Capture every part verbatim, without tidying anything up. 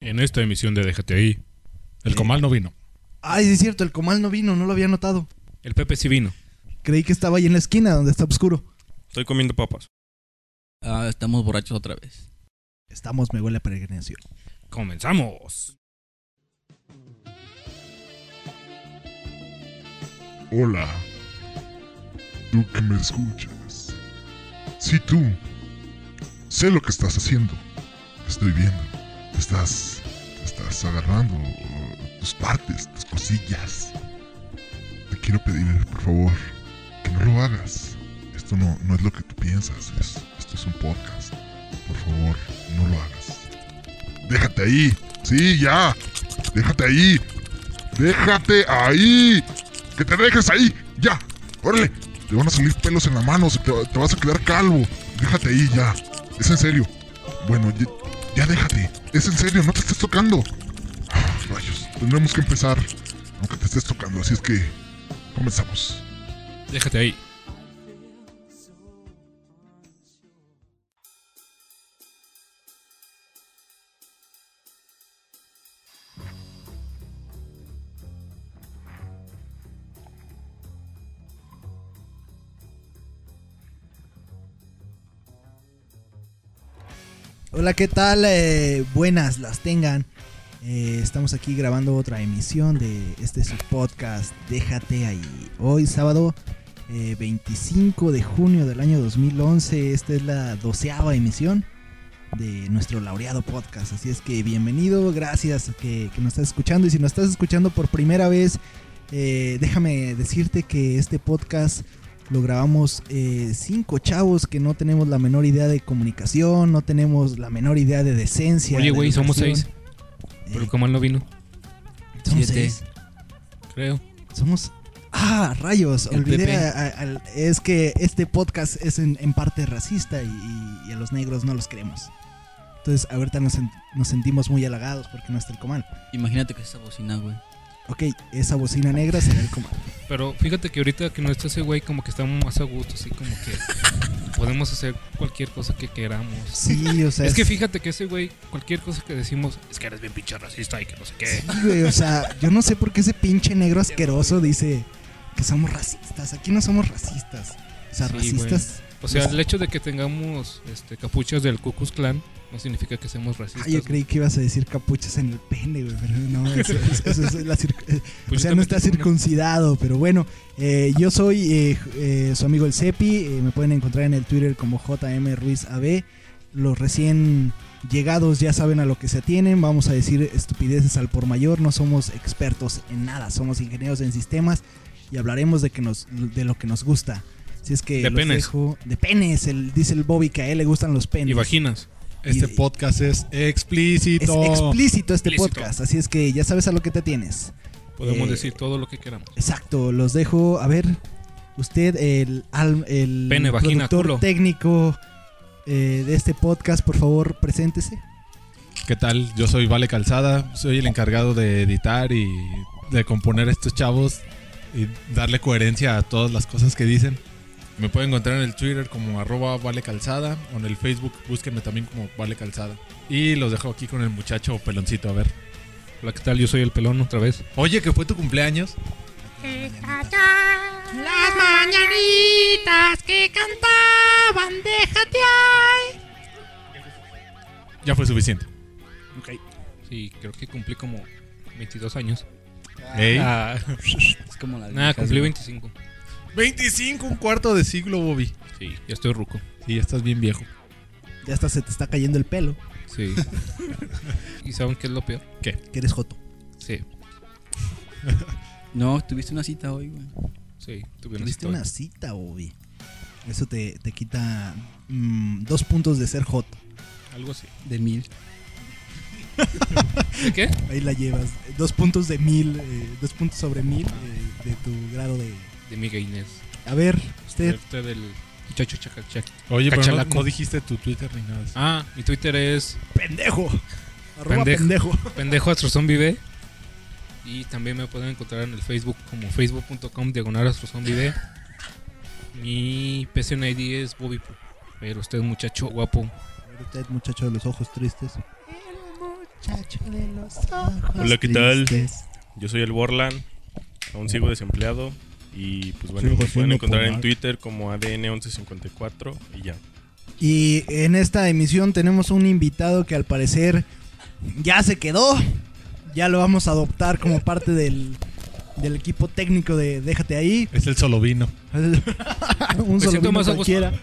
En esta emisión de Déjate Ahí, el Comal no vino. Ay, sí es cierto, el Comal no vino, no lo había notado. El Pepe sí vino. Creí que estaba ahí en la esquina donde está oscuro. Estoy comiendo papas. Ah, estamos borrachos otra vez. Estamos, me huele a peregrinación. ¡Comenzamos! Hola, tú que me escuchas. Sí, tú. Sé lo que estás haciendo. Te estoy viendo. Te estás, te estás agarrando tus partes, tus cosillas. Te quiero pedir, por favor, que no lo hagas. Esto no, no es lo que tú piensas. Es, esto es un podcast. Por favor, no lo hagas. Déjate ahí. Sí, ya. Déjate ahí. Déjate ahí. Que te dejes ahí. Ya. Órale. Te van a salir pelos en la mano. Se te, te vas a quedar calvo. Déjate ahí ya. Es en serio. Bueno, ya, ya déjate. Es en serio. No te estés tocando. Ah, rayos. Tendremos que empezar. Aunque te estés tocando. Así es que comenzamos. Déjate ahí. Hola, ¿qué tal? Eh, buenas las tengan. Eh, estamos aquí grabando otra emisión de este su podcast Déjate Ahí. Hoy sábado eh, veinticinco de junio del año dos mil once. Esta es la doceava emisión de nuestro laureado podcast. Así es que bienvenido, gracias que, que nos estás escuchando. Y si nos estás escuchando por primera vez, eh, déjame decirte que este podcast lo grabamos eh, cinco chavos que no tenemos la menor idea de comunicación, no tenemos la menor idea de decencia. Oye, güey, de somos educación. seis. Pero el Comal no vino. Somos Siete. seis. Creo. Somos... Ah, rayos, El olvidé. Pepe. A, a, a, es que este podcast es en, en parte racista y, y, y a los negros no los queremos. Entonces ahorita nos, nos sentimos muy halagados porque no está el Comal. Imagínate que esa bocina, güey. Ok, esa bocina negra será el Comal. Pero fíjate que ahorita que no está ese güey, como que estamos más a gusto, así como que podemos hacer cualquier cosa que queramos. Sí, o sea... Es que fíjate que ese güey, cualquier cosa que decimos, es que eres bien pinche racista y que no sé qué. Sí, güey, o sea, yo no sé por qué ese pinche negro asqueroso dice que somos racistas. Aquí no somos racistas. O sea, Sí, racistas... O sea, Pues- el hecho de que tengamos este, capuchas del Ku Klux Klan no significa que seamos racistas. Ah, yo creí que ibas a decir capuchas en el pene, güey, pero no, eso, eso- eso es la circ- eh, Pues o sea, yo no también está tengo una. circuncidado, pero bueno, eh, yo soy eh, eh, su amigo el Cepi, eh, me pueden encontrar en el Twitter como J M Ruiz A B. Los recién llegados ya saben a lo que se atienen, vamos a decir estupideces al por mayor, no somos expertos en nada, somos ingenieros en sistemas y hablaremos de que nos de lo que nos gusta. Si es que De los penes. dejo- de penes, el, dice el Bobby que a él le gustan los penes. Y vaginas. Este Y- podcast es Es explícito. explícito este Explícito. podcast, así es que ya sabes a lo que te tienes. Podemos Eh, decir todo lo que queramos. Exacto, los dejo. A ver, usted, el, al- el Pene, vagina, productor culo. técnico eh, de este podcast, por favor, preséntese. ¿Qué tal? Yo soy Vale Calzada. Soy el encargado de editar y de componer a estos chavos y darle coherencia a todas las cosas que dicen. Me pueden encontrar en el Twitter como arroba Vale Calzada o en el Facebook búsquenme también como Vale Calzada. Y los dejo aquí con el muchacho peloncito, a ver. Hola, ¿qué tal? Yo soy el pelón otra vez. Oye, que fue tu cumpleaños. Las mañanitas que cantaban, déjate ahí. Ya fue suficiente. Sí, creo que cumplí como veintidós años. Ey. Ah, Es como la... nada, cumplí veinticinco. veinticinco, un cuarto de siglo, Bobby. Sí, ya estoy ruco. Sí, ya estás bien viejo. Ya hasta se te está cayendo el pelo, Sí. ¿Y saben qué es lo peor? que eres joto. Sí, No, tuviste una cita hoy, güey. sí, tuve una Tuviste historia. una cita, Bobby. Eso te, te quita mm, dos puntos de ser joto. Algo así. De mil. ¿De qué? Ahí la llevas. Dos puntos de mil, eh, dos puntos sobre mil eh, de tu grado de... De mi Inés. A ver, usted... Usted del muchacho chacachac. Oye, pero no, Cachalaco. no dijiste tu Twitter ni nada. Ah, mi Twitter es ¡Pendejo! Arroba Pendejo. pendejo. pendejo astrozombie B. Y también me pueden encontrar en el Facebook como facebook punto com diagonal astrozombie B. Mi P C N I D es Bobby. Pero usted, muchacho guapo, A ver, usted, muchacho de los ojos tristes. El muchacho Échale los ojos Hola, ¿qué tal? tristes. Yo soy el Borland, aún sigo desempleado y pues bueno, Sigo me pueden siendo encontrar en polar. Twitter como A D N once cincuenta y cuatro y ya. Y en esta emisión tenemos un invitado que al parecer ya se quedó. Ya lo vamos a adoptar como parte del, del equipo técnico de Déjate Ahí. Es el solo vino. Un Me solo siento vino más a gusto. cualquiera.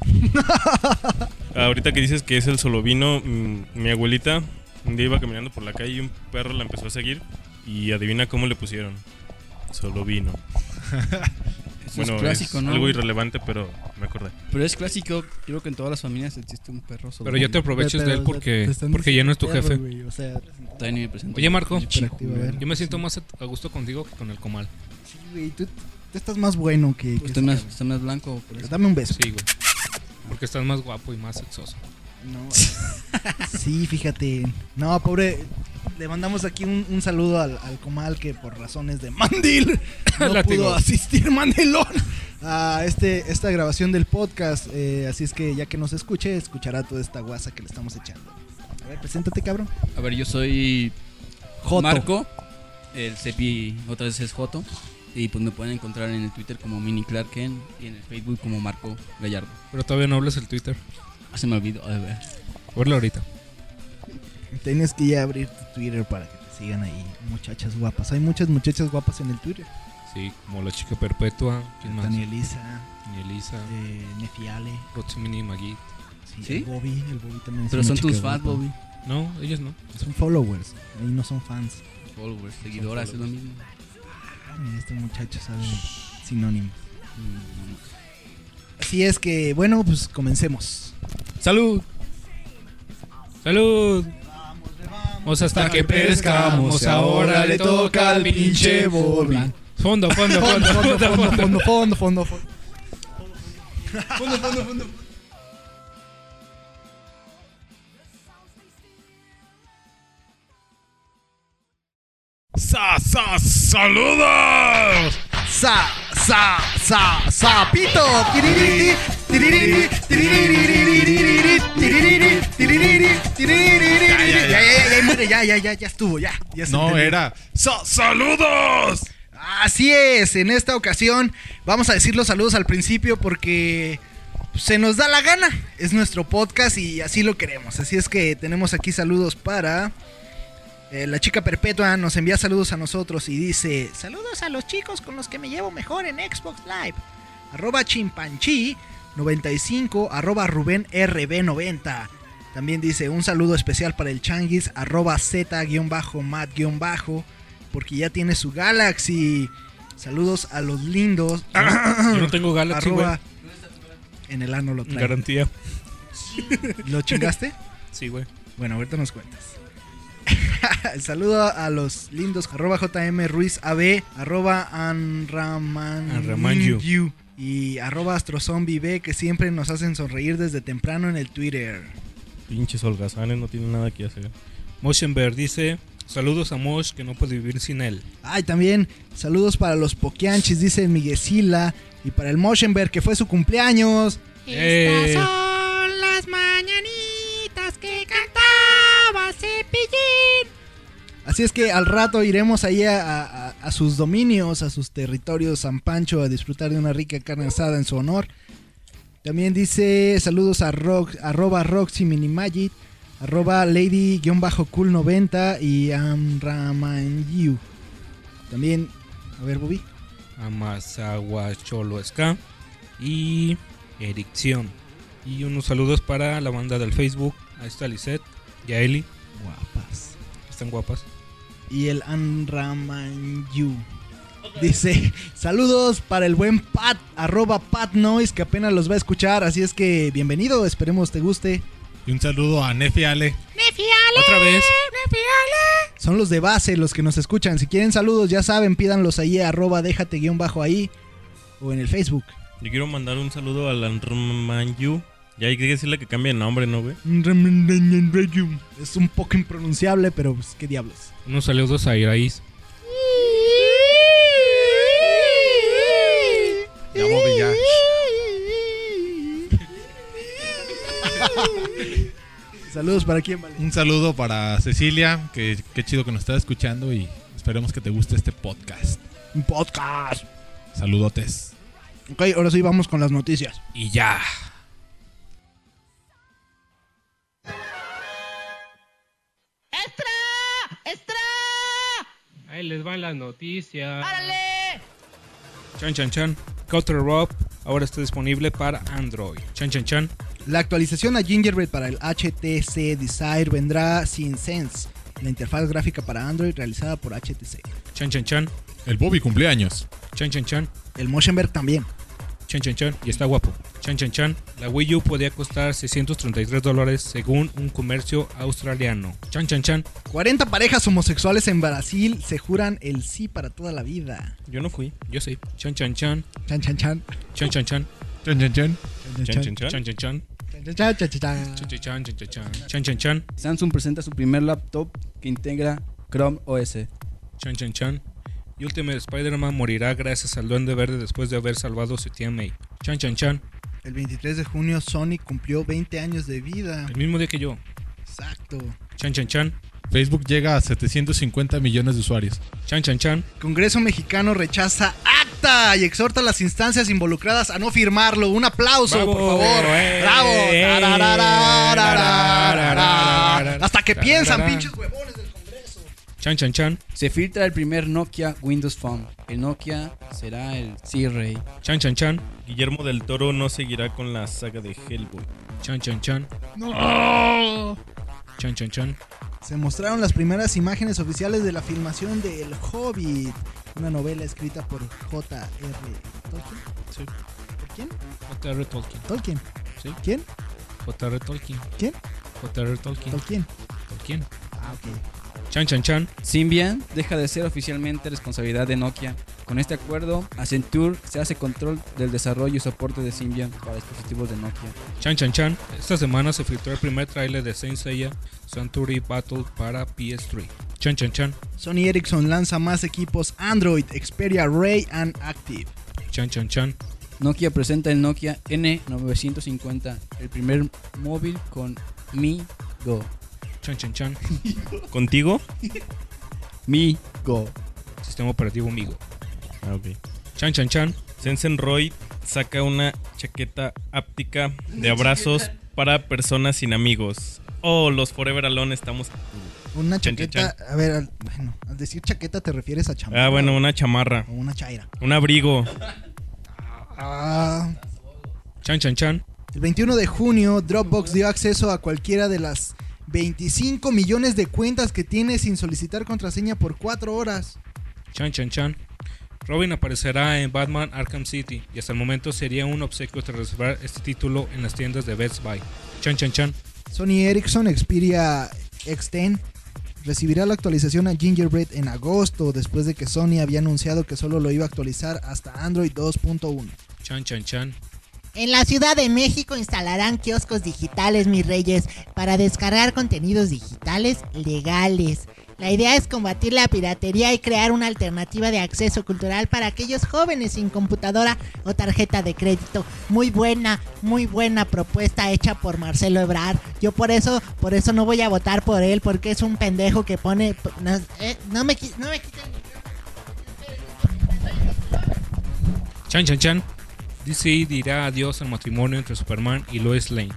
Ahorita que dices que es el solovino, mmm, mi abuelita un día iba caminando por la calle y un perro la empezó a seguir y adivina cómo le pusieron. Solovino. Eso Bueno, es clásico, es ¿no? algo irrelevante, pero me acordé. Pero es clásico, creo que en todas las familias existe un perro solo. Pero ya te aproveches de él porque, porque ya no es tu jefe. O sea, También me presento. Oye, Marco, hiperactivo, a ver. yo me siento más a gusto contigo que con el comal. Sí, güey, tú, tú estás más bueno que... que Usted ese más, cabrón. está más blanco, por eso. Dame un beso. Sí, güey. Porque estás más guapo y más sexoso. No. Sí, fíjate. No, pobre. Le mandamos aquí un, un saludo al, al comal que por razones de mandil no Látigo. pudo asistir mandilón a este, esta grabación del podcast. Eh, así es que ya que nos escuche, escuchará toda esta guasa que le estamos echando. A ver, preséntate, cabrón. A ver, yo soy Joto. Marco, el Cepi otra vez es Joto. Y pues me pueden encontrar en el Twitter como Mini Clarken y en el Facebook como Marco Gallardo. Pero todavía no hablas el Twitter. Ah, se me olvidó. A ver. Habla ahorita. Tienes que ya abrir tu Twitter para que te sigan ahí, muchachas guapas. Hay muchas muchachas guapas en el Twitter. Sí, como la chica perpetua. ¿Quién más? Dani Elisa, Ni Elisa. eh, Nefiale. Roximini Magui. Sí, ¿Sí? El Bobby, el Bobby también es Pero una son chica tus fans, guapa. Bobby. No, ellos no. Son followers, ahí no son fans. Followers, seguidoras, es lo mismo. Ay, este muchacho sabe sinónimos. Así es que, bueno, pues comencemos. ¡Salud! ¡Salud! Vamos hasta que pescamos. Ahora le toca al pinche Bobby. Fondo, fondo, fondo, fondo, fondo. fondo, fondo, fondo, fondo. ¡Sa, sa, saludos! Sa, sa, sa, sapito. Tiririri, tiririri, tiririri, tiririri, tiririri, tiririri. Ya, ya, ya. Ya, ya, ya, madre, ya, ya, ya, ya estuvo, ya. ya se No, entendió. era ¡Sa, saludos! Así es, en esta ocasión vamos a decir los saludos al principio porque se nos da la gana. Es nuestro podcast y así lo queremos. Así es que tenemos aquí saludos para... eh, la chica perpetua nos envía saludos a nosotros y dice: saludos a los chicos con los que me llevo mejor en Xbox Live. Arroba chimpanchi noventa y cinco, arroba Rubén R B noventa. También dice un saludo especial para el Changuis, arroba Z-Mat- porque ya tiene su Galaxy. Saludos a los lindos. Yo no tengo Galaxy, güey. Arroba, en el ano lo trae. Garantía. ¿Lo chingaste? Sí, güey. Bueno, ahorita nos cuentas. Saludo a los lindos, arroba J M Ruiz A B, arroba Anraman Anramanyu. y arroba Astrozombie B, que siempre nos hacen sonreír desde temprano en el Twitter. Pinches holgazanes, no tienen nada que hacer. Motionbear dice: saludos a Mosh, que no puede vivir sin él. Ay, también saludos para los Poquianchis, dice Miguelcila, y para el Motionberg, que fue su cumpleaños. Eh. Estas son las mañanitas que cantaba Cepillín. Así es que al rato iremos ahí a, a- a sus dominios, a sus territorios San Pancho, a disfrutar de una rica carne asada en su honor. También dice saludos a rock, arroba Roxy Minimagit, arroba Lady-Cool noventa y Amramanyu. También, a ver, Bobby. Amazahuacholoesca y Ericción. Y unos saludos para la banda del Facebook. Ahí está Lisette y a Eli. Guapas. Están guapas. Y el Amramanyu. Dice, saludos para el buen Pat, arroba Pat Noise, que apenas los va a escuchar. Así es que bienvenido, esperemos te guste. Y un saludo a Nefi Ale. Nefiale, Otra vez. Nefiale. Son los de base los que nos escuchan. Si quieren saludos, ya saben, pídanlos ahí, arroba déjate guión bajo ahí. O en el Facebook. Yo quiero mandar un saludo al Anramanyu. Ya hay que decirle que cambie de nombre, ¿no, güey? Es un poco impronunciable, pero pues, qué diablos. Unos saludos a Iraíz. Ya, Bobby, ya. Saludos para quién, vale. Un saludo para Cecilia, que qué chido que nos está escuchando y esperemos que te guste este podcast. Un podcast. Saludotes. Ok, ahora sí vamos con las noticias. Y ya. Ahí les van las noticias. Chan chan chan. Counter Rob ahora está disponible para Android. Chan chan chan. La actualización a Gingerbread para el H T C Desire vendrá sin Sense, la interfaz gráfica para Android realizada por H T C. Chan chan chan. El Bobby cumpleaños. Chan chan chan. El Motionberg también. Chan chan chan. Y está guapo. Chan chan chan. La Wii U podía costar seiscientos treinta y tres dólares según un comercio australiano. Chan chan chan. cuarenta parejas homosexuales en Brasil se juran el sí para toda la vida. Yo no fui. Yo sé. Chan chan chan. Chan chan chan. Chan chan chan. Chan, chan, chan. Chan, chan, chan. Chan chan chan. Chan chan chan chan chan. Chan chan chan. Chan chan chan. Chan chan chan. Samsung presenta su primer laptop que integra Chrome O S. Chan chan chan. Y Ultimate Spider-Man morirá gracias al Duende Verde después de haber salvado su tía May. Chan chan chan. El veintitrés de junio Sony cumplió veinte años de vida. El mismo día que yo. Exacto. Chan chan chan. Facebook llega a setecientos cincuenta millones de usuarios. Chan chan chan. Congreso mexicano rechaza acta y exhorta a las instancias involucradas a no firmarlo. Un aplauso, ¡Bravo! por favor. ¡Eh! ¡Bravo! ¡Eh! Tararararararara. Hasta que piensan, Tararara. pinches huevones del Congreso. Chan chan chan. Se filtra el primer Nokia Windows Phone. El Nokia será el C-Ray. Chan chan chan. Guillermo del Toro no seguirá con la saga de Hellboy. Chan chan chan. No. Chan chan chan. Se mostraron las primeras imágenes oficiales de la filmación de El Hobbit, una novela escrita por J R Tolkien. Sí. ¿Por quién? J R Tolkien. Tolkien. Sí. ¿Quién? J R Tolkien. ¿Quién? J R Tolkien. Tolkien. Tolkien. Ah, ok. Chan chan chan. Symbian deja de ser oficialmente responsabilidad de Nokia. Con este acuerdo, Accenture se hace control del desarrollo y soporte de Symbian para dispositivos de Nokia. Chan chan chan. Esta semana se filtró el primer tráiler de Saint Seiya Century Battle para P S tres. Chan chan chan. Sony Ericsson lanza más equipos Android, Xperia Ray and Active. Chan chan chan. Nokia presenta el Nokia N novecientos cincuenta, el primer móvil con Mi Go. Chan chan chan. ¿Contigo? Mi Go. Sistema operativo Migo. Ah, ok. Chan chan chan. Sensen Roy saca una chaqueta áptica de abrazos para personas sin amigos. Oh, los Forever Alone estamos... Una Chan, chaqueta, chan, a ver, al, bueno, al decir chaqueta te refieres a chamarra. Ah, bueno, una chamarra. O una chaira. Un abrigo. Ah, Chan chan chan. el veintiuno de junio, Dropbox dio acceso a cualquiera de las veinticinco millones de cuentas que tiene sin solicitar contraseña por cuatro horas. Chan chan chan. Robin aparecerá en Batman Arkham City y hasta el momento sería un obsequio tras reservar este título en las tiendas de Best Buy. Chan chan chan. Sony Ericsson Xperia X diez recibirá la actualización a Gingerbread en agosto, después de que Sony había anunciado que solo lo iba a actualizar hasta Android dos punto uno. Chan chan chan. En la Ciudad de México instalarán kioscos digitales, mis reyes, para descargar contenidos digitales legales. La idea es combatir la piratería y crear una alternativa de acceso cultural para aquellos jóvenes sin computadora o tarjeta de crédito. Muy buena, muy buena propuesta hecha por Marcelo Ebrard. Yo por eso, por eso no voy a votar por él, porque es un pendejo que pone... No, eh, no me, qui- no me quiten el micrófono. Chan chan chan. D C dirá adiós al matrimonio entre Superman y Lois Lane.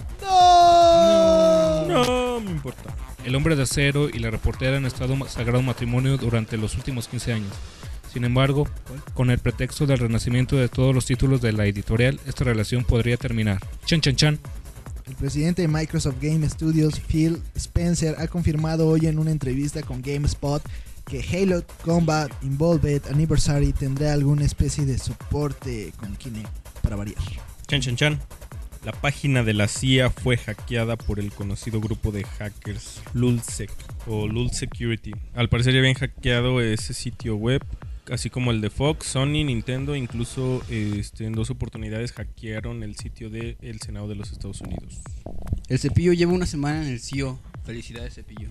No me importa. El hombre de acero y la reportera han estado en sagrado matrimonio durante los últimos quince años. Sin embargo, con el pretexto del renacimiento de todos los títulos de la editorial, esta relación podría terminar. Chan chan chan. El presidente de Microsoft Game Studios, Phil Spencer, ha confirmado hoy en una entrevista con GameSpot que Halo Combat Evolved Anniversary tendrá alguna especie de soporte con Kinect, para variar. Chan, chan, chan. La página de la C I A fue hackeada por el conocido grupo de hackers Lulzsec o Lul Security. Al parecer ya habían hackeado ese sitio web, así como el de Fox, Sony, Nintendo, incluso este, en dos oportunidades hackearon el sitio del Senado de los Estados Unidos. El cepillo lleva una semana en el C I O. Felicidades, cepillo.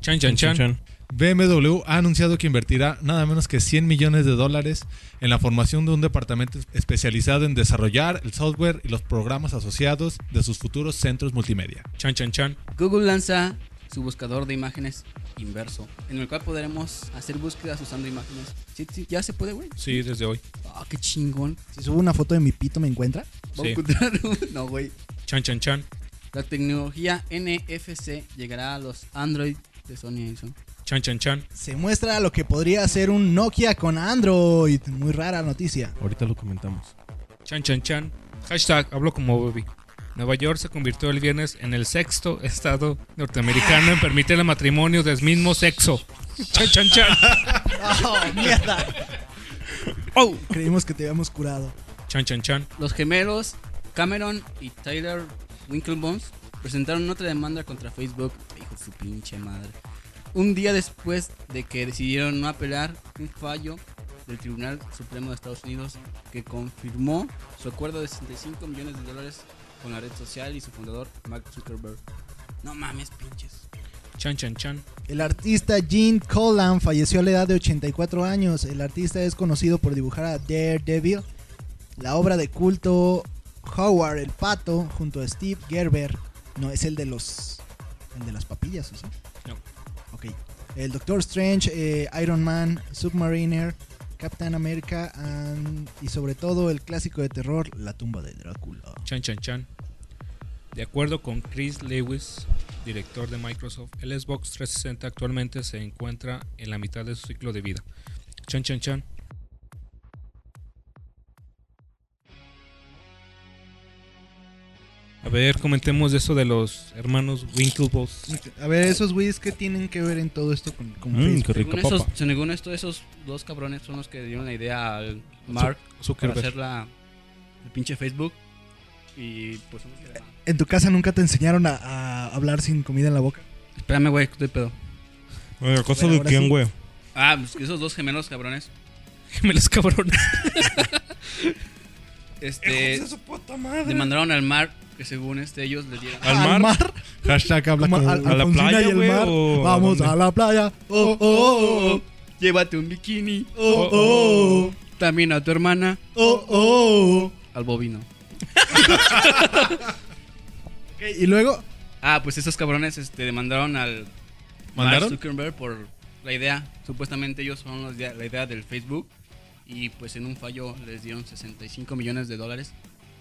Chan, chan, chan. B M W ha anunciado que invertirá nada menos que cien millones de dólares en la formación de un departamento especializado en desarrollar el software y los programas asociados de sus futuros centros multimedia. Chan, chan, chan. Google lanza su buscador de imágenes inverso, en el cual podremos hacer búsquedas usando imágenes. Sí, sí, ya se puede, güey. Sí, desde hoy. Ah, qué chingón. Si subo una foto de mi pito, ¿me encuentra? Vamos a Sí. encontrar un- No, güey. Chan, chan, chan. La tecnología N F C llegará a los Android de Sony Ericsson. Chan, chan, chan. Se muestra lo que podría ser un Nokia con Android. Muy rara noticia. Ahorita lo comentamos. Chan, chan, chan. Hashtag hablo como baby. Nueva York se convirtió el viernes en el sexto estado norteamericano en permitir el matrimonio del mismo sexo. Chan, chan, chan. ¡Oh, mierda! Oh. Creímos que te habíamos curado. Chan, chan, chan. Los gemelos Cameron y Tyler Winklevoss presentaron otra demanda contra Facebook. Hijo de su pinche madre. Un día después de que decidieron no apelar un fallo del Tribunal Supremo de Estados Unidos que confirmó su acuerdo de sesenta y cinco millones de dólares con la red social y su fundador Mark Zuckerberg. No mames, pinches. Chan, chan, chan. El artista Gene Colan falleció a la edad de ochenta y cuatro años. El artista es conocido por dibujar a Daredevil, la obra de culto Howard el Pato, junto a Steve Gerber. No, es el de los... el de las papillas, ¿o sí? No. Ok. El Doctor Strange, eh, Iron Man, Submariner, Captain America and- y sobre todo el clásico de terror, La tumba de Drácula. Chan, chan, chan. De acuerdo con Chris Lewis, director de Microsoft, el Xbox trescientos sesenta actualmente se encuentra en la mitad de su ciclo de vida. Chan, chan, chan. A ver, comentemos de eso de los hermanos Winklevoss. A ver, esos güeyes que tienen que ver en todo esto con, con Mm, Facebook. qué rica Según, esos, papa. según esto, esos dos cabrones son los que dieron la idea al Mark para Zuckerberg. hacer la, el pinche Facebook. Y pues son los que- ¿En tu casa nunca te enseñaron a, a hablar sin comida en la boca? Espérame, güey, estoy pedo. Oye, ¿cosa Bueno, de ahora quién, sí. güey? Ah, pues esos dos gemelos cabrones. Gemelos cabrones. Este. su puta madre! Demandaron al Mark que según este ellos le dieron. ¿Al mar? Hashtag habla Como como... al- ¿A la Alfonsina playa, y el güey, mar. o a Vamos dónde? a la playa. Oh, oh, oh, Llévate un bikini. oh, oh, También a tu hermana. oh, oh. Al bovino. Ok, y luego, Ah, pues esos cabrones este, demandaron al ¿Mandaron? Mark Zuckerberg por la idea. Supuestamente ellos son los de- la idea del Facebook. Y pues en un fallo les dieron sesenta y cinco millones de dólares.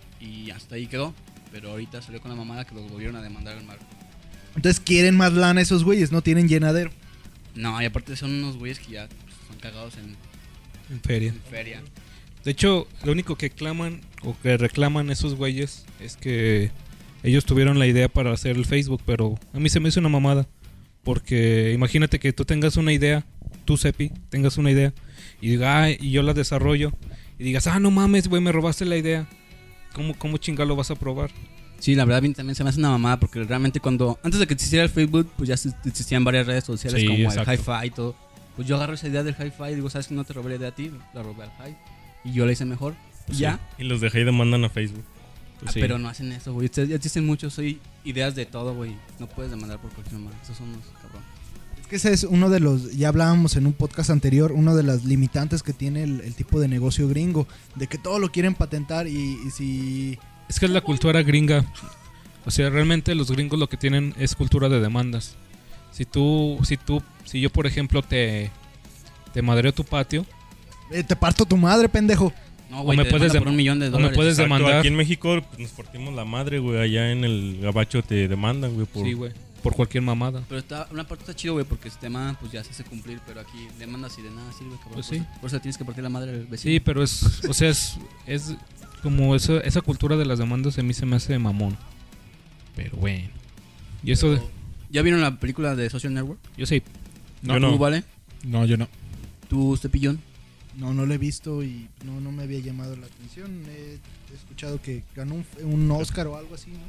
Y hasta ahí quedó. Pero ahorita salió con la mamada que los volvieron a demandar al Mark. entonces quieren más lana esos güeyes, no tienen llenadero. No, y aparte son unos güeyes que ya pues, son cagados en, En feria. en feria. De hecho, lo único que claman o que reclaman esos güeyes es que ellos tuvieron la idea para hacer el Facebook, pero a mí se me hizo una mamada. Porque imagínate que tú tengas una idea, tú, Cepi, tengas una idea y diga, ah, y yo la desarrollo y digas, ah, no mames, güey, me robaste la idea. ¿Cómo, cómo chingado lo vas a probar? Sí, la verdad a mí también se me hace una mamada porque realmente cuando antes de que existiera el Facebook, pues ya se- existían varias redes sociales Sí, como exacto. el Hi-Fi y todo. Pues yo agarro esa idea del Hi-Fi y digo, ¿sabes que no te robé la idea a ti? La robé al Hi y yo la hice mejor. Y ya, Y los dejé y demandan a Facebook. Pues Ah, sí. pero no hacen eso, güey. Ustedes ya existen muchos, soy ideas de todo, güey. No puedes demandar por cualquier mamada. Esos son los cabrones. Es que ese es uno de los, ya hablábamos en un podcast anterior, uno de las limitantes que tiene el, el tipo de negocio gringo, de que todo lo quieren patentar y, y si... Es que es la cultura gringa. O sea, realmente los gringos lo que tienen es cultura de demandas. Si tú, si tú, si yo por ejemplo te, te madreo tu patio, eh, te parto tu madre, pendejo. No, güey, me te puedes demanda dem- por un millón de o me dólares. puedes Exacto, demandar. aquí en México pues, nos partimos la madre, güey. Allá en el gabacho te demandan, güey, por... sí, güey, por cualquier mamada. Pero está, una parte está chido, güey, porque si te demandan, pues ya se hace cumplir. Pero aquí demandas y de nada sirve, cabrón. Pues por, sí. eso, por eso tienes que partir la madre del vecino. Sí, pero es, o sea, es, es como esa, esa cultura de las demandas a mí se me hace mamón. Pero bueno. Y eso de, Pero, ¿ya vieron la película de Social Network? yo sí, Yo ¿Tú, no. vale? No, yo no. ¿Tú, Cepillón? No, no lo he visto y no, no me había llamado la atención. He, he escuchado que ganó un, un Oscar o algo así,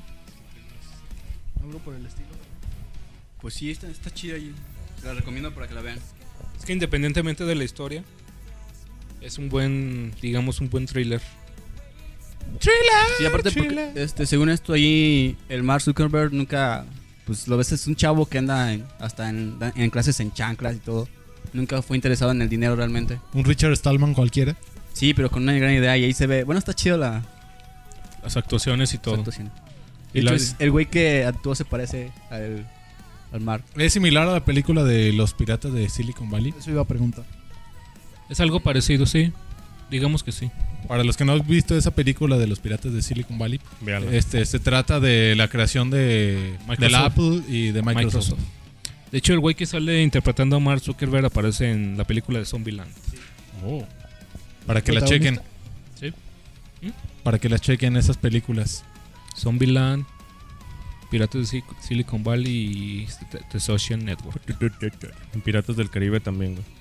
¿no? Algo por el estilo. Pues sí, está, está chida y se la recomiendo para que la vean. es que independientemente de la historia, es un buen, digamos, un buen thriller. Sí, aparte porque, este, según esto ahí, el Mark Zuckerberg nunca, pues lo ves, es un chavo que anda en- hasta en, en clases en chanclas y todo. Nunca fue interesado en el dinero realmente. Un Richard Stallman cualquiera. Sí, pero con una gran idea y ahí se ve. Bueno, está chido la Las actuaciones y todo. actuación. Y Y las- el güey que actuó se parece al, al Mark. Es similar a la película de los piratas de Silicon Valley. Eso iba a preguntar. Es algo parecido, sí. Digamos que sí. Para los que no han visto esa película de los piratas de Silicon Valley, Véanlo. este se trata de la creación de Microsoft. del Apple y de Microsoft. Microsoft. De hecho, el güey que sale interpretando a Mark Zuckerberg aparece en la película de Zombieland. Oh. Para que la chequen, Protagonista. Sí. para que las chequen esas películas. Zombieland, Piratas de Sil- Silicon Valley y The, The Social Network. En Piratas del Caribe también, güey.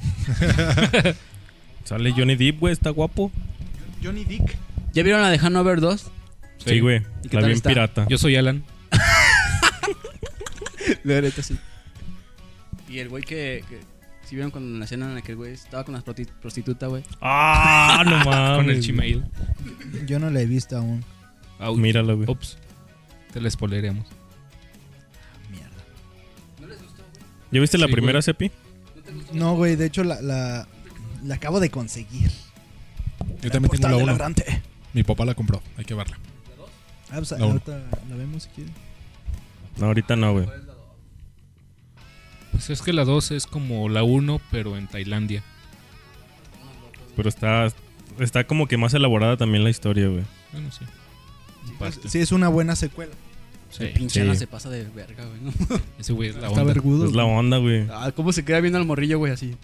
Sale Johnny Depp, güey, está guapo. Johnny Dick. ¿Ya vieron la de Hanover dos? Sí, güey. ¿Y qué La tal bien está? pirata. Yo soy Alan. La neta sí. Y el güey que, que ¿sí vieron cuando en la escena en la que el güey estaba con la proti- prostituta, güey? Ah, no mames. Con el Gmail. Yo no la he visto aún. Out. Mírala, güey. Ups. Te la spoileremos. Mierda. ¿Ya viste la Sí, primera, güey. Cepi? No, güey, de hecho la, la, la acabo de conseguir. Yo también tengo la de la uno. gran T. Mi papá la compró, hay que verla. Ah, pues La uno. ahorita la vemos si quieren. No, ahorita no, güey. Pues es que la dos es como la uno, pero en Tailandia. Pero está, está como que más elaborada también la historia, güey. Bueno, sí. En Pues, parte. sí, es una buena secuela. Sí. El pinche sí. Ana se pasa de verga, güey, ¿no? Ese güey es la Está onda. vergudo. Es la onda, güey. Ah, cómo se queda viendo al morrillo, güey, así.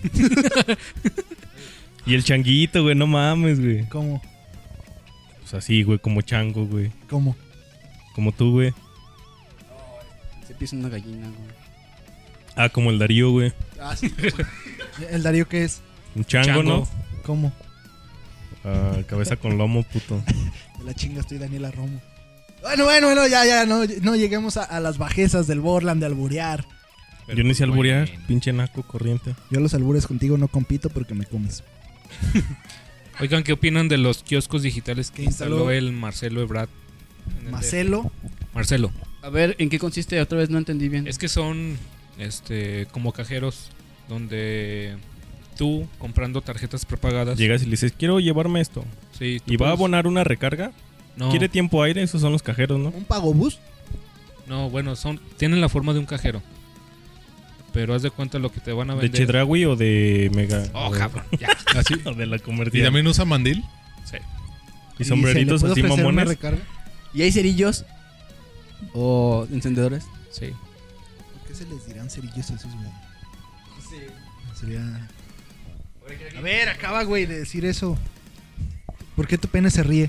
Y el changuito, güey, no mames, güey. ¿Cómo? Pues así, güey, como chango, güey. ¿Cómo? Como tú, güey. Se pisa una gallina, güey. Ah, como el Darío, güey. Ah, sí. ¿El Darío qué es? Un chango, Chango. ¿no? ¿Cómo? Ah, cabeza con lomo, puto. De la chinga estoy Daniela Romo. Bueno, bueno, bueno, ya, ya, no, no lleguemos a, a las bajezas del Borland de alburear. Pero Yo ni sé pues, alburear, bueno. pinche naco corriente. Yo los albures contigo no compito porque me comes. Oigan, ¿qué opinan de los kioscos digitales que Que instaló instaló el Marcelo Ebrard? en el Marcelo. D F? Marcelo. A ver, ¿en qué consiste? Otra vez no entendí bien. Es que son este como cajeros donde tú comprando tarjetas prepagadas. Llegas y le dices, quiero llevarme esto. Sí, tú ¿Y va a puedes- abonar una recarga? No, ¿Quiere tiempo aire? Esos son los cajeros, ¿no? ¿Un pagobús? no, bueno, son tienen la forma de un cajero. Pero haz de cuenta lo que te van a ¿De vender. Chedraui o de Mega? Oh, o de- cabrón. Ya. Así. o de la ¿Y comercial. también usa mandil? Sí. Y sombreritos se le así puede ofrecer una mamones. recarga? ¿Y hay cerillos? ¿O encendedores? Sí. ¿Por qué se les dirán cerillos a esos, güey? Sería... A ver, acaba, güey, de decir eso. ¿Por qué tu pene se ríe?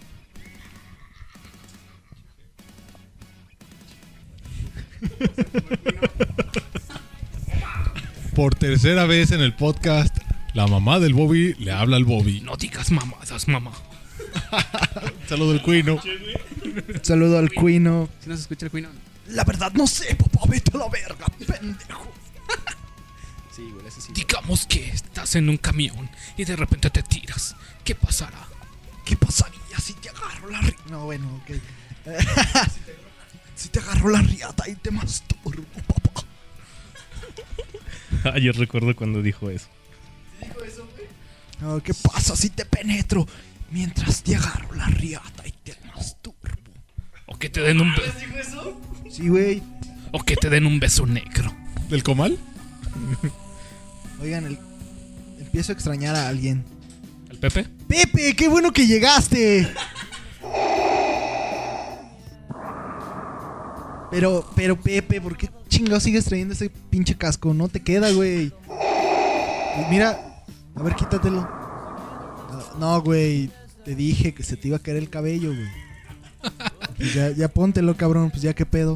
Por tercera vez en el podcast, la mamá del Bobby le habla al Bobby. No digas mamadas, mamá. Saludo al Cuino. Un saludo al Cuino. ¿Si no se escucha el cuino? La verdad no sé, papá, vete a la verga, pendejo. Sí, güey, ese sí. Digamos que estás en un camión y de repente te tiras. ¿Qué pasará? ¿Qué pasaría si te agarro la riata? No, bueno, ok. Si te agarro la riata y te masturbo, papá. Ah, yo recuerdo cuando dijo eso. No, ¿qué pasa si te penetro mientras te agarro la riata y te masturbo? O que te den un beso. Sí, güey. O que te den un beso negro. ¿Del comal? Oigan, el- empiezo a extrañar a alguien. ¿El Pepe? Pepe, qué bueno que llegaste. Pero, pero Pepe, ¿por qué chingados sigues trayendo ese pinche casco? No te queda, güey. Y mira, a ver, quítatelo. Ah, No, güey, te dije que se te iba a caer el cabello, güey. Pues ya, ya póntelo, cabrón, pues ya qué pedo.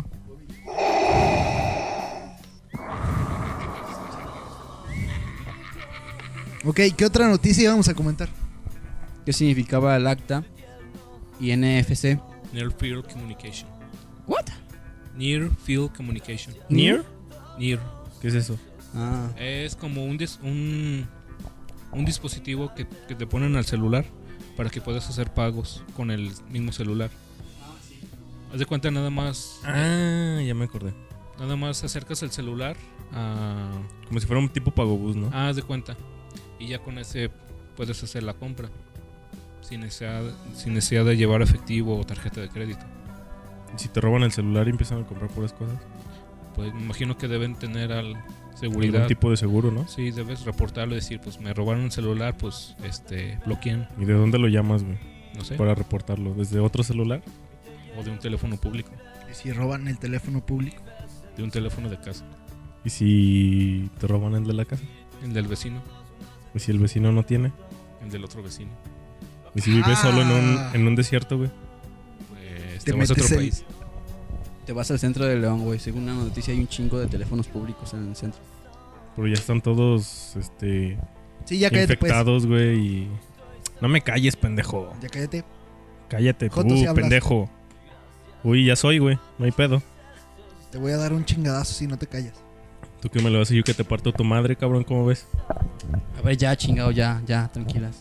Ok, ¿qué otra noticia íbamos a comentar? ¿Qué significaba el acta y N F C? Near Field Communication. ¿What? Near Field Communication. ¿Near? Near. ¿Qué es eso? Ah, Es como un, dis- un, un dispositivo que, que te ponen al celular para que puedas hacer pagos con el mismo celular. Haz de cuenta nada más. Ah, ya me acordé. Nada más acercas el celular a. Como si fuera un tipo pagobús, ¿no? Ah, haz de cuenta. Y ya con ese puedes hacer la compra. Sin necesidad, sin necesidad de llevar efectivo o tarjeta de crédito. Y si te roban el celular y empiezan a comprar puras cosas. Pues me imagino que deben tener al Algún seguridad. tipo de seguro, ¿no? Sí, debes reportarlo y decir, pues me robaron el celular, pues este bloqueen, ¿Y de dónde lo llamas, güey? no sé, Para reportarlo. ¿Desde otro celular? o de un teléfono público, Y si roban el teléfono público. de un teléfono de casa, ¿Y si te roban el de la casa? el del vecino, ¿Y si el vecino no tiene? el del otro vecino. ¿Y si vives solo en un, Ah. en un desierto, güey? Pues Te te vas a otro metes el- país. Te vas al centro de León, güey. Según una noticia hay un chingo de teléfonos públicos en el centro. Pero ya están todos, este... Sí, ya cállate, pues. infectados, güey, y... No me calles, pendejo. Ya cállate. Cállate, tú, Joto, si hablas. pendejo. Uy, ya soy, güey. No hay pedo. Te voy a dar un chingadazo si no te callas. ¿Tú qué me lo vas a decir? Yo que te parto tu madre, cabrón, ¿cómo ves? A ver, ya, chingado, ya, ya, tranquilas.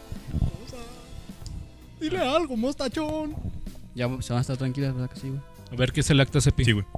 Dile algo, mostachón. Ya se van a estar tranquilas, ¿verdad que sí, güey? A ver, ¿qué es el acta C P I? Sí, güey.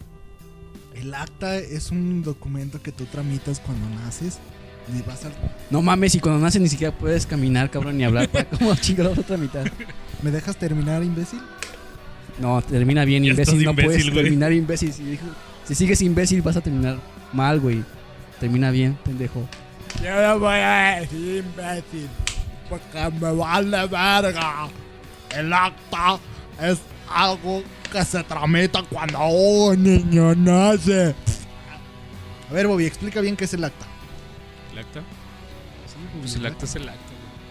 El acta es un documento que tú tramitas cuando naces. Y vas al... No mames, y cuando naces ni siquiera puedes caminar, cabrón, ni hablar. ¿Para cómo chingado vas a tramitar? ¿Me dejas terminar, imbécil? No, termina bien, Ya imbécil. estás No imbécil, puedes güey. terminar imbécil. Si, dijo- si sigues imbécil, vas a terminar mal, güey. Termina bien, pendejo. Yo no voy a decir imbécil. Porque me vale verga. El acta es algo que se tramita cuando un niño nace. A ver, Bobby, explica bien qué es el acta. ¿El acta? Sí, Pues el acta es el acta,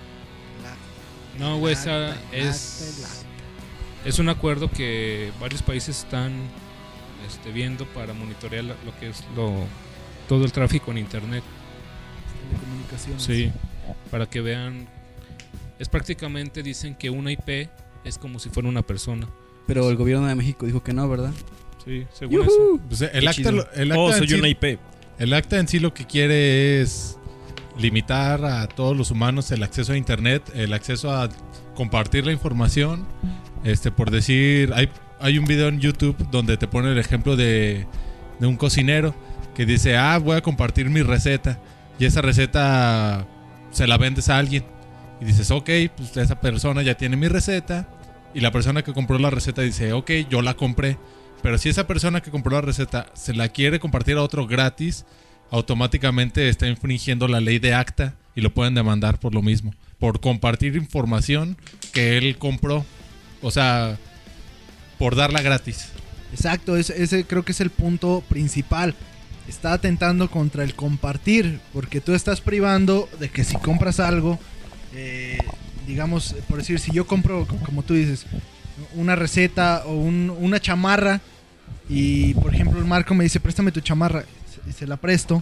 güey. No, güey, esa es... Es un acuerdo que varios países están este, viendo para monitorear lo lo que es lo todo el tráfico en internet. Telecomunicaciones. Sí, para que vean. Es prácticamente, dicen que una I P es como si fuera una persona. Pero el gobierno de México dijo que no, ¿verdad? Sí, según eso. Pues el Qué acta, chido. lo- el, Oh, acta en soy sí, una I P. el acta en sí lo que quiere es limitar a todos los humanos el acceso a internet, el acceso a compartir la información. Este, por decir, hay, hay un video en YouTube donde te pone el ejemplo de, de un cocinero que dice, ah, voy a compartir mi receta. Y esa receta se la vendes a alguien. Y dices, ok, pues esa persona ya tiene mi receta. Y la persona que compró la receta dice, ok, yo la compré. Pero si esa persona que compró la receta se la quiere compartir a otro gratis, automáticamente está infringiendo la ley de acta y lo pueden demandar por lo mismo. Por compartir información que él compró. O sea, por darla gratis. Exacto, ese, ese creo que es el punto principal. Está atentando contra el compartir, porque tú estás privando de que si compras algo, eh, digamos, por decir, si yo compro, co- como tú dices, una receta o un- una chamarra, y por ejemplo el Marco me dice, préstame tu chamarra, y se la presto,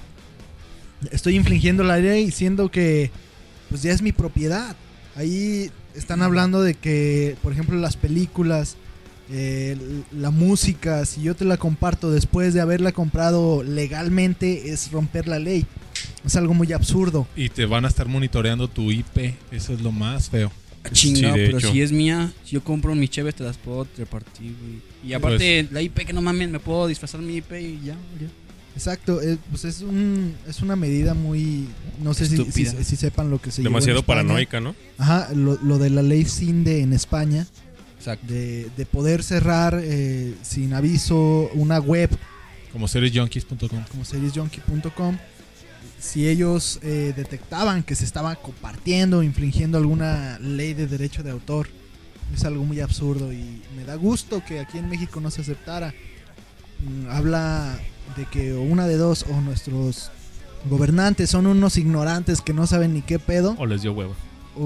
estoy infringiendo la ley, siendo que pues ya es mi propiedad. Ahí están hablando de que, por ejemplo, las películas, eh, la música, si yo te la comparto después de haberla comprado legalmente, es romper la ley. Es algo muy absurdo. Y te van a estar monitoreando tu I P. Eso es lo más feo. Chingado, Sí, de pero hecho. si es mía, si yo compro mis cheves, te las puedo repartir, güey. Y aparte, la I P, que no mames, me puedo disfrazar mi I P y ya, ya. Exacto, eh, pues es un es una medida muy, no sé si, si, Estúpida. si sepan lo que se llevó en Demasiado España. paranoica, ¿no? Ajá, lo, lo de la ley Cinde en España, Exacto. de, de poder cerrar eh, sin aviso una web Como series junkies punto com. como series junkie punto com. Si ellos eh, detectaban que se estaba compartiendo, infringiendo alguna ley de derecho de autor, es algo muy absurdo y me da gusto que aquí en México no se aceptara. Mm, habla de que o una de dos, o nuestros gobernantes son unos ignorantes que no saben ni qué pedo, O les dio huevo.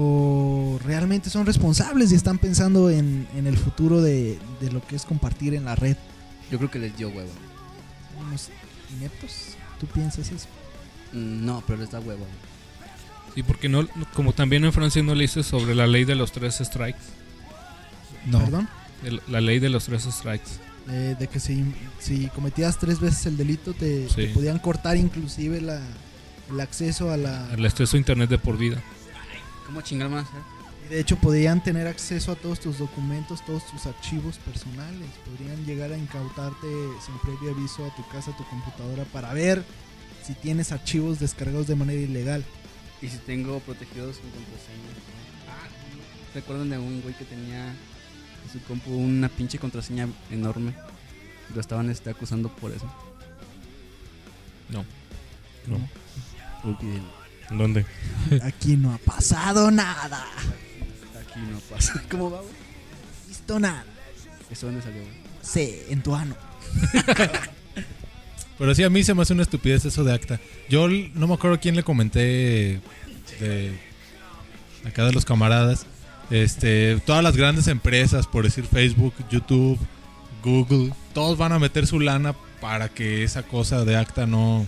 o realmente son responsables y están pensando en, en el futuro de, de lo que es compartir en la red. Yo creo que les dio huevo. Unos ineptos, ¿tú piensas eso? Mm, No, pero les da huevo. Sí, porque no, como también en Francia no le dice sobre la ley de los tres strikes. No. ¿Perdón? El- la ley de los tres strikes. Eh, de que si, si cometías tres veces el delito te, Sí. te podían cortar inclusive la, el acceso a la... El acceso a internet de por vida. ¿Cómo chingar más? eh? Y de hecho podrían tener acceso a todos tus documentos, todos tus archivos personales. Podrían llegar a incautarte sin previo aviso a tu casa, a tu computadora, para ver si tienes archivos descargados de manera ilegal. Y si tengo protegidos con contraseña. Ah, ¿recuerdan de un güey que tenía en su compu una pinche contraseña enorme? Lo estaban este, acusando por eso. No. No. Porque ¿Dónde? Aquí no ha pasado nada. aquí no pasa. ¿Cómo va, güey? No he visto nada. ¿Eso dónde salió, güey? Sí, en tu ano. Pero sí, a mí se me hace una estupidez eso de acta. Yo l- no me acuerdo quién le comenté de acá de los camaradas. Este, todas las grandes empresas, por decir Facebook, YouTube, Google, todos van a meter su lana para que esa cosa de acta no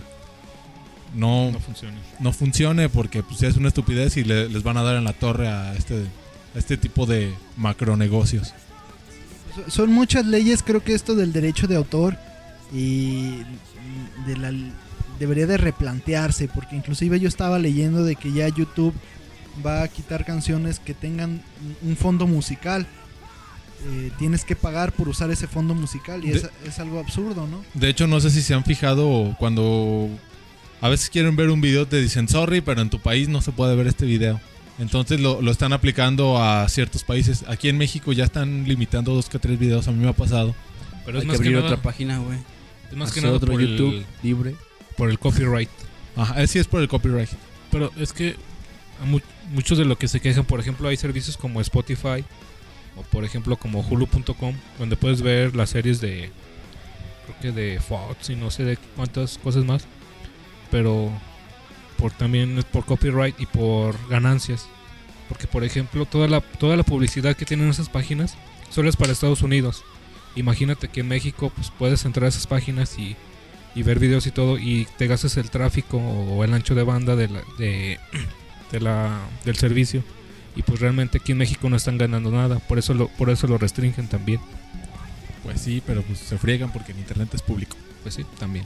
no, No funciona. no funcione, porque pues es una estupidez y le- les van a dar en la torre a este a este tipo de macronegocios. So- Son muchas leyes, creo que esto del derecho de autor y de la, debería de replantearse, porque inclusive yo estaba leyendo de que ya YouTube va a quitar canciones que tengan un fondo musical. Eh, tienes que pagar por usar ese fondo musical y De- es, es algo absurdo, ¿no? De hecho, no sé si se han fijado cuando a veces quieren ver un video, te dicen sorry, pero en tu país no se puede ver este video. Entonces lo, lo están aplicando a ciertos países. Aquí en México ya están limitando dos que tres videos, a mí me ha pasado. Pero Hay es que más que abrir nada, otra página, güey. es más que Hacer nada otro por YouTube el, libre. por el copyright. Ajá, sí es por el copyright. Pero es que a mu- muchos de lo que se quejan, por ejemplo, hay servicios como Spotify o por ejemplo como Hulu punto com, donde puedes ver las series de, creo que de Fox y no sé de cuántas cosas más, pero por también es por copyright y por ganancias, porque por ejemplo toda la toda la publicidad que tienen esas páginas solo es para Estados Unidos. Imagínate que en México pues puedes entrar a esas páginas y, y ver videos y todo, y te gastas el tráfico o el ancho de banda de la, de, de la, del servicio, y pues realmente aquí en México no están ganando nada, por eso lo, por eso lo restringen también. Pues sí, pero pues se friegan porque en internet es público. Pues sí, también.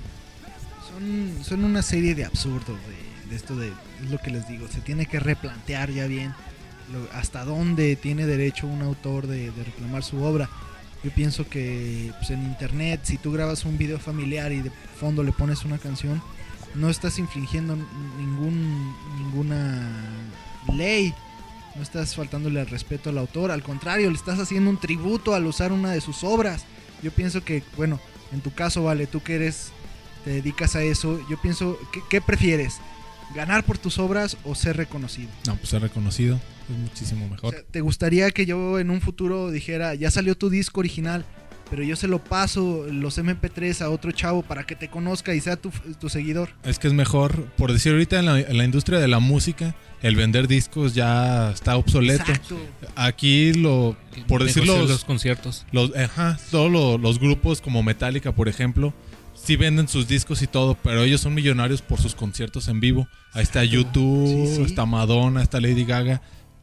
Son, son una serie de absurdos de, de esto de, es lo que les digo, se tiene que replantear ya bien lo- hasta dónde tiene derecho un autor de, de reclamar su obra. Yo pienso que pues, en internet, si tú grabas un video familiar y de fondo le pones una canción, no estás infringiendo ningún ninguna ley, no estás faltándole al respeto al autor, al contrario, le estás haciendo un tributo al usar una de sus obras. Yo pienso que, bueno, en tu caso, Vale, tú que eres, te dedicas a eso, yo pienso, ¿qué, qué prefieres? ¿Ganar por tus obras o ser reconocido? No, pues ser reconocido es muchísimo O mejor. sea, ¿te gustaría que yo en un futuro dijera, ya salió tu disco original, pero yo se lo paso los eme pe tres a otro chavo para que te conozca y sea tu, tu seguidor? Es que es mejor, por decir ahorita en la, en la industria de la música, el vender discos ya está obsoleto. Exacto. Aquí lo, por decir Negociar los, los conciertos. los, ajá, todos lo- los grupos como Metallica, por ejemplo, sí venden sus discos y todo, pero ellos son millonarios por sus conciertos en vivo. Ahí está YouTube, Sí, sí. está Madonna, está Lady Gaga.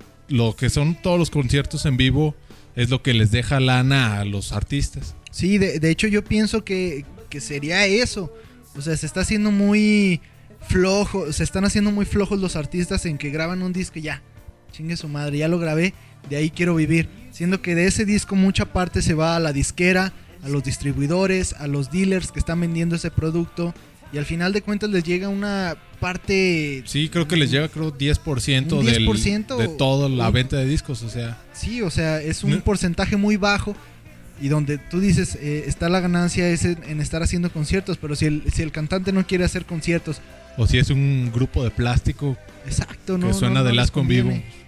Lo que son todos los conciertos en vivo es lo que les deja lana a los artistas. Sí, de, de hecho yo pienso que, que sería eso. O sea, se está haciendo muy flojo, se están haciendo muy flojos los artistas en que graban un disco y ya, chingue su madre, ya lo grabé, de ahí quiero vivir. Siendo que de ese disco mucha parte se va a la disquera, a los distribuidores, a los dealers que están vendiendo ese producto, y al final de cuentas les llega una parte... Sí, creo que les llega creo diez por ciento, ¿Un del- diez por ciento? de toda la Un- venta de discos, o sea, Sí, o sea, es un No. porcentaje muy bajo y donde tú dices, eh, está la ganancia es en, en estar haciendo conciertos, pero si el, si el cantante no quiere hacer conciertos, o si es un grupo de plástico exacto, que no, suena no, no de les asco en vivo. conviene.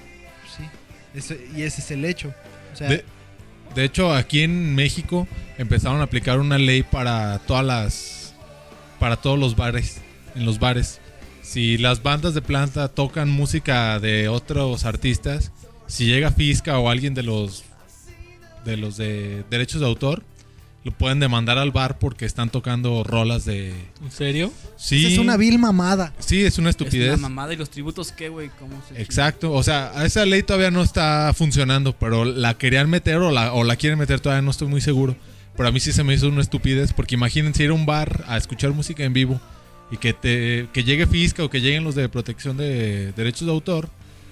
Sí, eso- y ese es el hecho. O sea, De, de hecho, aquí en México empezaron a aplicar una ley para todas las para todos los bares, en los bares. Si las bandas de planta tocan música de otros artistas, si llega Fisca o alguien de los de los de derechos de autor, lo pueden demandar al bar porque están tocando rolas de ¿En serio? sí, esa es una vil mamada. sí, es una Es estupidez. una mamada. ¿Y los tributos qué, güey? ¿Cómo se Exacto, o sea, esa ley todavía no está funcionando, pero la querían meter o la, o la quieren meter, todavía no estoy muy seguro. Pero a mí sí se me hizo una estupidez, porque imagínense ir a un bar a escuchar música en vivo y que te que llegue Fisca o que lleguen los de protección de derechos de autor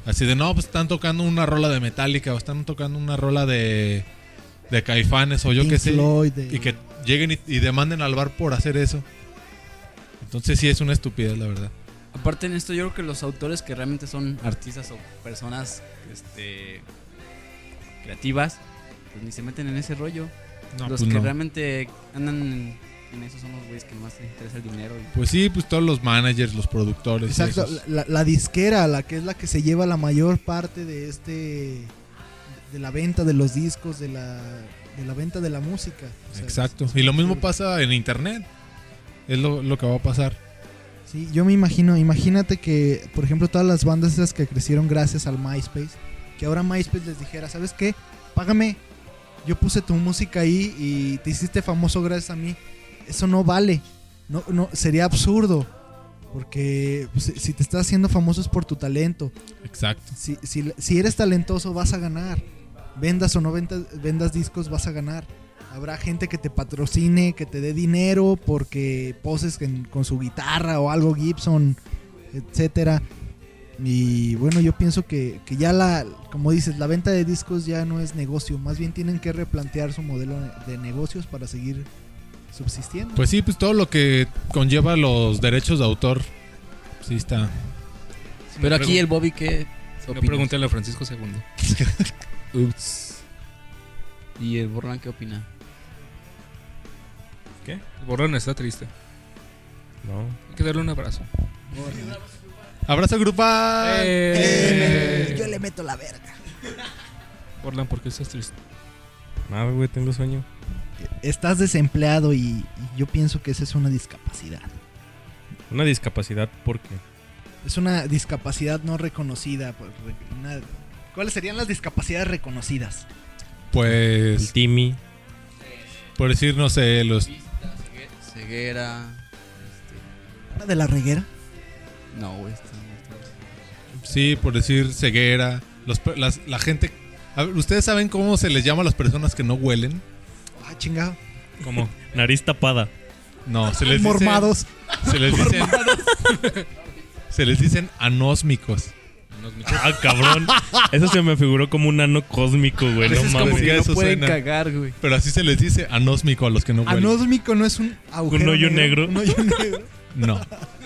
Así de, no, pues están tocando una rola de Metallica o están tocando una rola de, de Caifanes o yo Pink qué sé. Floyd, de- Y que lleguen y, y demanden al bar por hacer eso. Entonces sí es una estupidez, la verdad. Aparte en esto, yo creo que los autores que realmente son artistas o personas este, creativas, pues ni se meten en ese rollo. No, los pues que no. realmente andan en, en eso son los güeyes que más les interesa el dinero. y- Pues sí, pues todos los managers, los productores. Exacto, esos. la, la disquera, la que es la que se lleva la mayor parte de este de la venta de los discos, de la de la venta de la música. O sea, Exacto. es- Y lo mismo es- pasa en internet. Es lo, lo que va a pasar. Sí, yo me imagino, imagínate que, por ejemplo, todas las bandas esas que crecieron gracias al MySpace, que ahora MySpace les dijera, ¿sabes qué? Págame, yo puse tu música ahí y te hiciste famoso gracias a mí. Eso no vale, no, no, sería absurdo, porque pues, si te estás haciendo famoso es por tu talento. Exacto. Si, si, si eres talentoso vas a ganar, vendas o no vendas, vendas discos vas a ganar. Habrá gente que te patrocine, que te dé dinero porque poses en- con su guitarra o algo Gibson, etcétera. Y bueno, yo pienso que, que ya la, como dices, la venta de discos ya no es negocio, más bien tienen que replantear su modelo de negocios para seguir subsistiendo. Pues sí, pues todo lo que conlleva los derechos de autor. Sí está. Pero aquí el Bobby, ¿qué No opina? pregúntale a Francisco segundo. Ups. ¿Y el Borran qué opina? El Borrón está triste. No. Hay que darle un abrazo. Abrazo grupal. Eh. Yo le meto la verga. Borland, ¿por qué estás triste? Nada, güey, tengo sueño. Estás desempleado y, y yo pienso que esa es una discapacidad. Una discapacidad, ¿por qué? Es una discapacidad no reconocida. por re- una- ¿Cuáles serían las discapacidades reconocidas? El Pues, Timmy. por decir, no sé, los. Ceguera. ¿Una de la reguera? Este, no, güey. Está, está- Sí, por decir ceguera. Los, pe- las- la gente. A ver, ¿ustedes saben cómo se les llama a las personas que no huelen? Ah, chingado. ¿Cómo? Nariz tapada. No, se les dice. Mormados. Se les dicen. Se les dicen anósmicos. Unos michos. Ah, cabrón. Eso se me figuró como un ano cósmico, güey. No Eso es como mames. que que no eso pueden suena. cagar, güey. Pero así se les dice anósmico a los que no huelen. Anósmico no es un agujero Un hoyo negro. Un hoyo negro. No.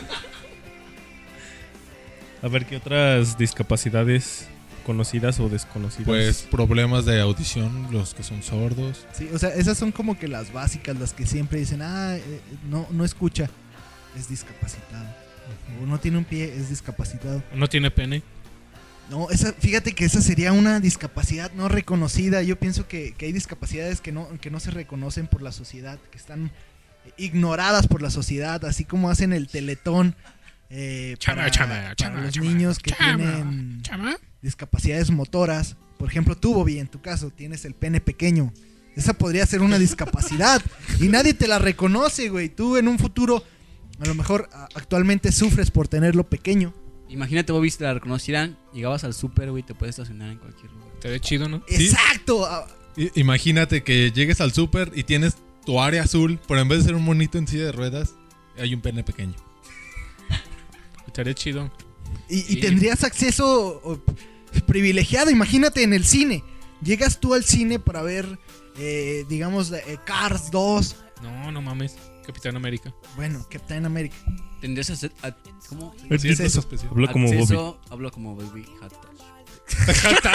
A ver, ¿qué otras discapacidades conocidas o desconocidas? Pues problemas de audición, los que son sordos. Sí, o sea, esas son como que las básicas, las que siempre dicen, ah, eh, no, no escucha, es discapacitado. O no tiene un pie, es discapacitado. No tiene pene. No, esa, fíjate que esa sería una discapacidad no reconocida. Yo pienso que, que hay discapacidades que no, que no se reconocen por la sociedad, que están ignoradas por la sociedad, así como hacen el teletón eh, Chama, para, chama, para chama, los chama, niños que chama, tienen Chama. discapacidades motoras. Por ejemplo, tú, Bobby, en tu caso, tienes el pene pequeño. Esa podría ser una discapacidad y nadie te la reconoce, güey. Tú en un futuro, a lo mejor a- actualmente sufres por tenerlo pequeño. Imagínate, Bobby, si te la reconocieran, llegabas al súper, güey, te puedes estacionar en cualquier lugar. Te ve chido, ¿no? Sí. ¡Exacto! Ah, I- Imagínate que llegues al súper y tienes tu área azul, pero en vez de ser un monito en silla de ruedas, hay un pene pequeño. Estaría chido. Y, y Sí. tendrías acceso oh, privilegiado. Imagínate en el cine. Llegas tú al cine para ver, eh, digamos, eh, Cars dos. No, no mames. Capitán América. Bueno, Captain America. Tendrías acce- a- ¿cómo? Sí, es eso. especial. Hablo como Bobby. Acceso, hablo como Bobby Hot Touch.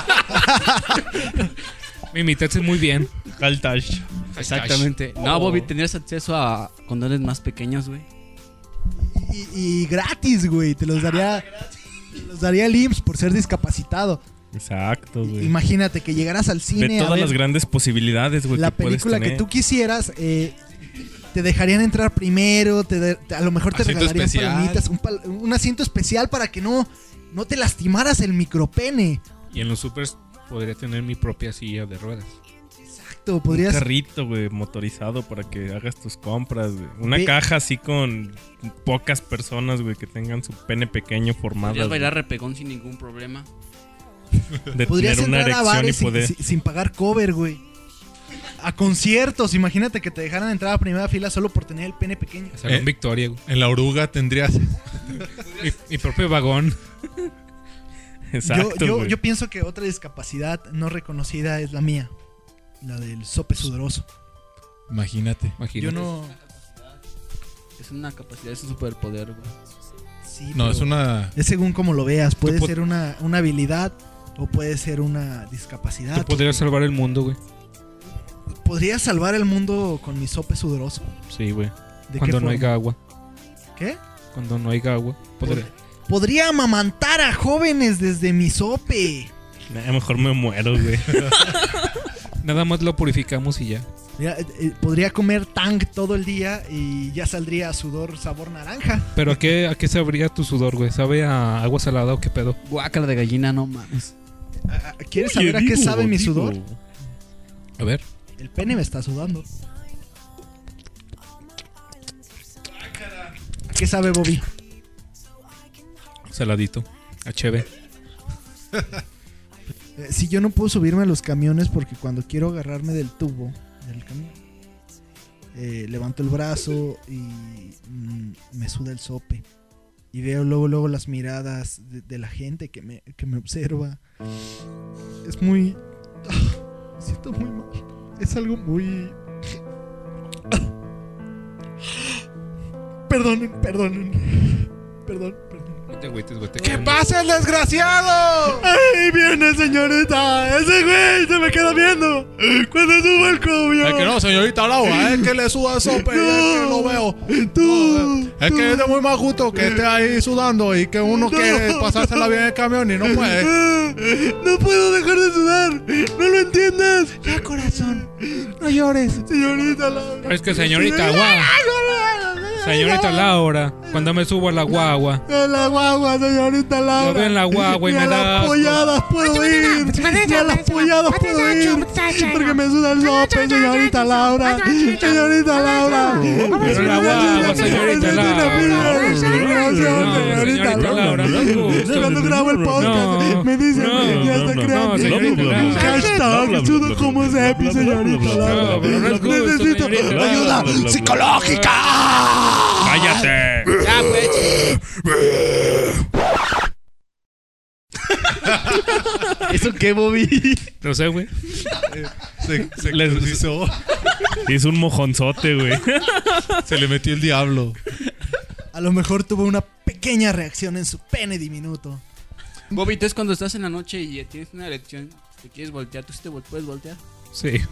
Me imitaste muy bien. Caltash. Exactamente. No, Bobby, tendrías acceso a condones más pequeños, güey. Y, y gratis, güey. Te los daría. Te los daría el I M S S por ser discapacitado. Exacto, güey. Imagínate que llegaras al Ve cine a todas ver las grandes posibilidades, güey, la que puedes película que tener. tú quisieras. eh, te dejarían entrar primero. Te de- te- a lo mejor te Asiento regalarían especial. palomitas. Un, pal- un asiento especial para que no, no te lastimaras el micropene. Y en los supers podría tener mi propia silla de ruedas. Exacto. Un Podrías. carrito, güey, motorizado para que hagas tus compras, güey. Una Ve- caja así con pocas personas, güey, que tengan su pene pequeño formado. Podrías bailar repegón sin ningún problema. De Podrías tener una entrar a erección y bares sin, poder. sin- sin pagar cover, güey. A conciertos, imagínate que te dejaran entrar a primera fila solo por tener el pene pequeño. Salón Eh. Victoria, güey. En la oruga tendrías. Mi, mi propio vagón. Exacto, yo, yo, güey. yo pienso que otra discapacidad no reconocida es la mía. La del sope sudoroso. Imagínate. Imagínate. Yo no... Es una capacidad, es un superpoder, güey. Sí, No, pero es una... es según como lo veas. Puede Tú po- ser una, una habilidad o puede ser una discapacidad. Tú podrías salvar el mundo, güey. ¿Podría salvar el mundo con mi sope sudoroso? Sí, güey. ¿De Cuando qué no forma? haya agua. ¿Qué? Cuando no haya agua. Podría- Podría amamantar a jóvenes desde mi sope. Nah, mejor me muero, güey. Nada más lo purificamos y ya. Mira, eh, eh, podría comer tang todo el día y ya saldría sudor sabor naranja. Pero ¿a qué, a qué sabría tu sudor, güey? ¿Sabe a agua salada o qué pedo? Guácala de gallina, no mames. Ah, ¿Quieres saber a qué Oye, sabe digo, mi digo. sudor? A ver. El pene me está sudando. ¿A qué sabe, Bobby? Saladito. H B. Eh, si yo no puedo subirme a los camiones porque cuando quiero agarrarme del tubo del camión, eh, levanto el brazo y mm, me suda el sope. Y veo luego, luego las miradas de, de la gente que me, que me observa. Es muy... ah, me siento muy mal. Es algo muy... Perdonen, perdonen. Perdón, perdón. No te agüites, güey. te ¿Qué queremos. pasa, el desgraciado? ¡Ay, viene, señorita! ¡Ese güey se me queda viendo! Cuando subo el cubio. Es que no, señorita Laura, es que le suda el sope, es que lo veo. Tú, Es que es de muy mal gusto que esté ahí sudando y que uno No. quiere pasársela bien en el camión y no puede. No puedo dejar de sudar. ¿No lo entiendes? Ya, corazón. No llores. Señorita Laura. Pero es que señorita, guau. Señorita Laura, cuando me subo a la guagua, En la guagua, señorita Laura. lo veo en la guagua y Ni me a da las asco. polladas puedo ir. Ni a las polladas puedo ir. Porque me suda el sope, señorita Laura. Señorita Laura. Pero la guagua, señorita Laura. No, señorita Laura, no es justo. Cuando grabo el podcast, No, me dicen no, ya está no, creando. señorita Laura. Hashtag sudo como Zepi, señorita Laura. No, pero no es justo, Necesito señorita Laura. ayuda psicológica. ¡Cállate! Ya, pues. ¿Eso qué, Bobby? No sé, güey. Se, se Les- cruzó. Hizo un mojonzote, güey. Se le metió el diablo. A lo mejor tuvo una pequeña reacción en su pene diminuto. Bobby, entonces cuando estás en la noche y tienes una erección, te quieres voltear, ¿tú sí te vol- puedes voltear? Sí.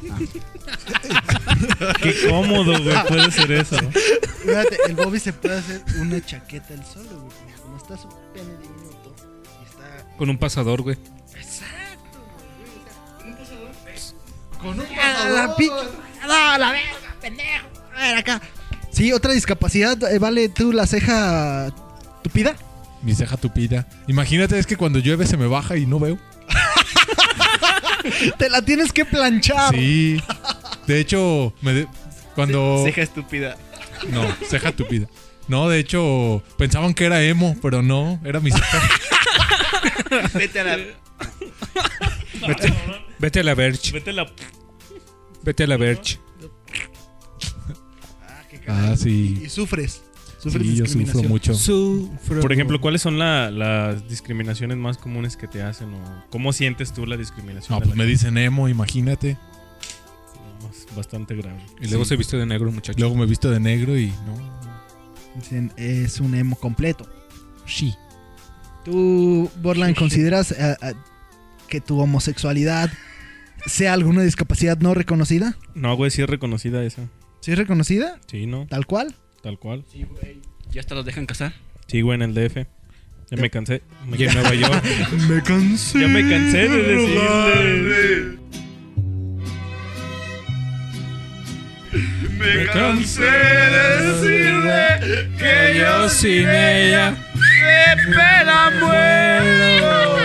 Qué cómodo, güey, puede ser eso. Fíjate, el Bobby se puede hacer una chaqueta él solo, güey. porque Como está su pene diminuto y está... Con un pasador, güey. Exacto, güey. O sea, con un pasador. Con un pasador. La pinche... ¡No, la verga, pendejo! A ver, acá. Sí, otra discapacidad. eh, Vale, tú la ceja tupida. Mi ceja tupida. Imagínate, es que cuando llueve se me baja y no veo. Te la tienes que planchar. Sí. De hecho, me de- cuando... Ceja estúpida. No, ceja tupida. No, de hecho, pensaban que era emo, pero no, era mi ceja. Vete a la... Vete, vete a la Verge. Vete la... Vete a la Verge. Ah, qué Ah, caray. sí. Y sufres. Sufres Sí, yo discriminación. sufro mucho. Sufro. Por ejemplo, ¿cuáles son la- las discriminaciones más comunes que te hacen? ¿O cómo sientes tú la discriminación? No, de pues la me dicen emo, imagínate. No, es bastante grave. Y luego Sí. se viste de negro, muchacho. Luego me visto de negro y no. Dicen, es un emo completo. Sí. ¿Tú, Borland, consideras eh, eh, que tu homosexualidad sea alguna discapacidad no reconocida? No, güey, sí es reconocida esa. ¿Sí es reconocida? Sí, ¿no? ¿Tal cual? Tal cual. Sí, güey. Ya hasta los dejan casar. Sí, güey, en el D F. Ya me cansé. Me Y en Nueva York. Me cansé. Ya me cansé de decirle. Me cansé de decirle que yo sin ella me pela muero.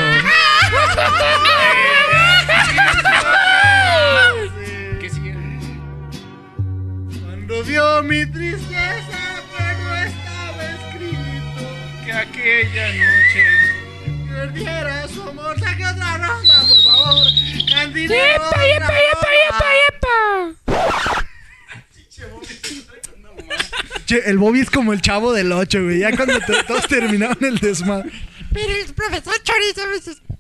¿Qué sigue? Cuando vio mi tristeza, pues no estaba escrito que aquella noche perdiera su amor. Saque otra ronda, por favor. Cantinero, otra ronda. Che, el Bobby es como el Chavo del ocho, güey. Ya cuando te- todos terminaron el desmadre. Pero el profesor Chorizo a veces...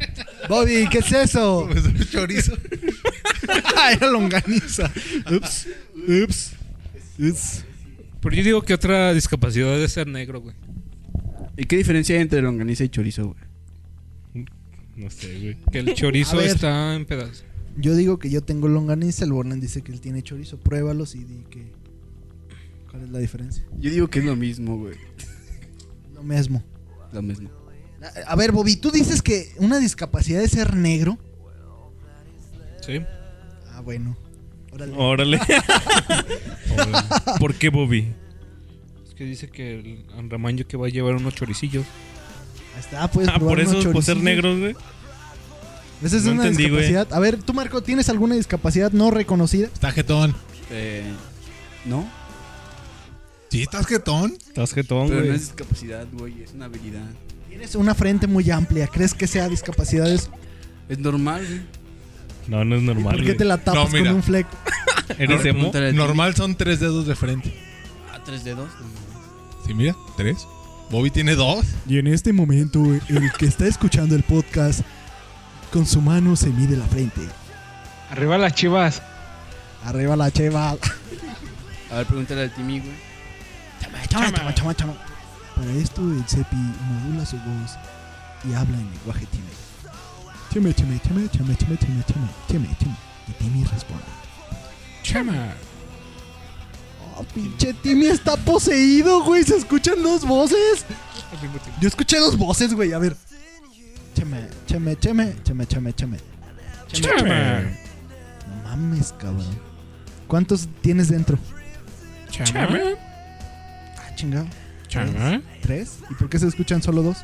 Bobby, ¿qué es eso? Pues un chorizo. Era longaniza. Ups, ups, ups. Pero yo digo que otra discapacidad es ser negro, güey. ¿Y qué diferencia hay entre longaniza y chorizo, güey? No sé, güey. Que el chorizo A ver. está en pedazos. Yo digo que yo tengo longaniza, el Borland dice que él tiene chorizo. Pruébalos y di que... ¿Cuál es la diferencia? Yo digo que es lo mismo, güey. Lo mismo. Lo mismo. A, a ver, Bobby, tú dices que una discapacidad es ser negro. Sí. Ah, bueno. Órale. Órale. Órale. ¿Por qué, Bobby? Es que dice que el Andramaño que va a llevar unos choricillos. Ahí está, puedes Ah, probar por eso, unos por ser choricillos. negros, güey. Esa es No una entendí, güey. discapacidad. A ver, tú, Marco, ¿tienes alguna discapacidad no reconocida? Está jetón. Eh, ¿No? Sí, estás jetón. Estás jetón, Pero güey. no es discapacidad, güey. Es una habilidad. Tienes una frente muy amplia. ¿Crees que sea discapacidades? Es normal, güey. No, no es normal, ¿Por qué güey. te la tapas No, mira. con un fleco? ¿Eres emo? Pregúntale a ti. Normal son tres dedos de frente. ¿A tres dedos? Sí, mira, tres. Bobby tiene dos. Y en este momento, el que está escuchando el podcast, con su mano se mide la frente. Arriba las Chivas. Arriba la cheva. A ver, pregúntale al Timmy, güey. Chama, chama, chama, chama, chama. Para esto, el Cepi modula su voz y habla en lenguaje Timmy. Cheme, cheme, cheme, cheme, cheme, cheme, cheme, cheme, cheme. Y Timmy responde. Chama. Oh, pinche Timmy está poseído, güey. ¿Se escuchan dos voces? Yo escuché dos voces, güey. A ver. Cheme, cheme, cheme, cheme, cheme, cheme. Chama. No mames, cabrón. ¿Cuántos tienes dentro? Chama. Ah, chingado. Chama. ¿Tres? ¿Y por qué se escuchan solo dos?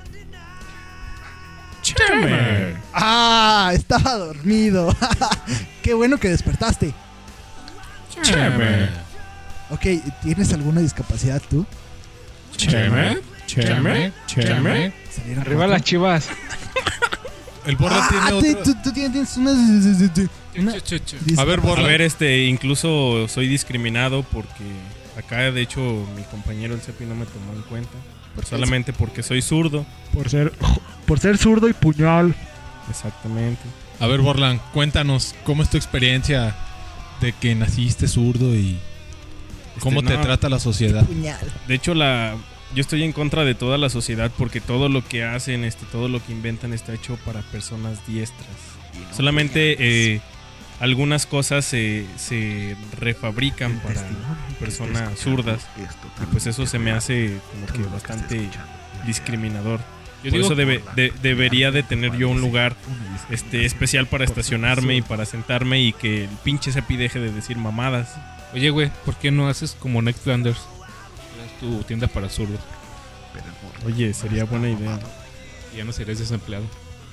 Chama. Ah, estaba dormido. Qué bueno que despertaste. Chama. Ok, ¿tienes alguna discapacidad tú? Chama. Chama. Chama. Salieron Arriba cuatro. las Chivas. El Borla Ah, tiene te- otra. tú, tú tienes una, una Ch- ch- ch- A ver, A Borla. ver, este, incluso soy discriminado porque acá, de hecho, mi compañero el Cepi no me tomó en cuenta. Solamente porque soy zurdo. Por ser, por ser zurdo y puñal. Exactamente. A ver, Borlan, cuéntanos cómo es tu experiencia de que naciste zurdo y cómo Este, te no, trata la sociedad. puñal. De hecho, la yo estoy en contra de toda la sociedad porque todo lo que hacen, este, todo lo que inventan está hecho para personas diestras. Solamente eh, algunas cosas se, se refabrican para personas zurdas. Y pues eso se me hace como que bastante discriminador. Yo Por digo- eso debe- de- debería de tener yo un lugar este especial para estacionarme y para sentarme y que el pinche Cepi deje de decir mamadas. Oye, güey, ¿por qué no haces como Next Flanders? Es tu tienda para zurdos. Oye, sería buena idea. Y ya no serías desempleado.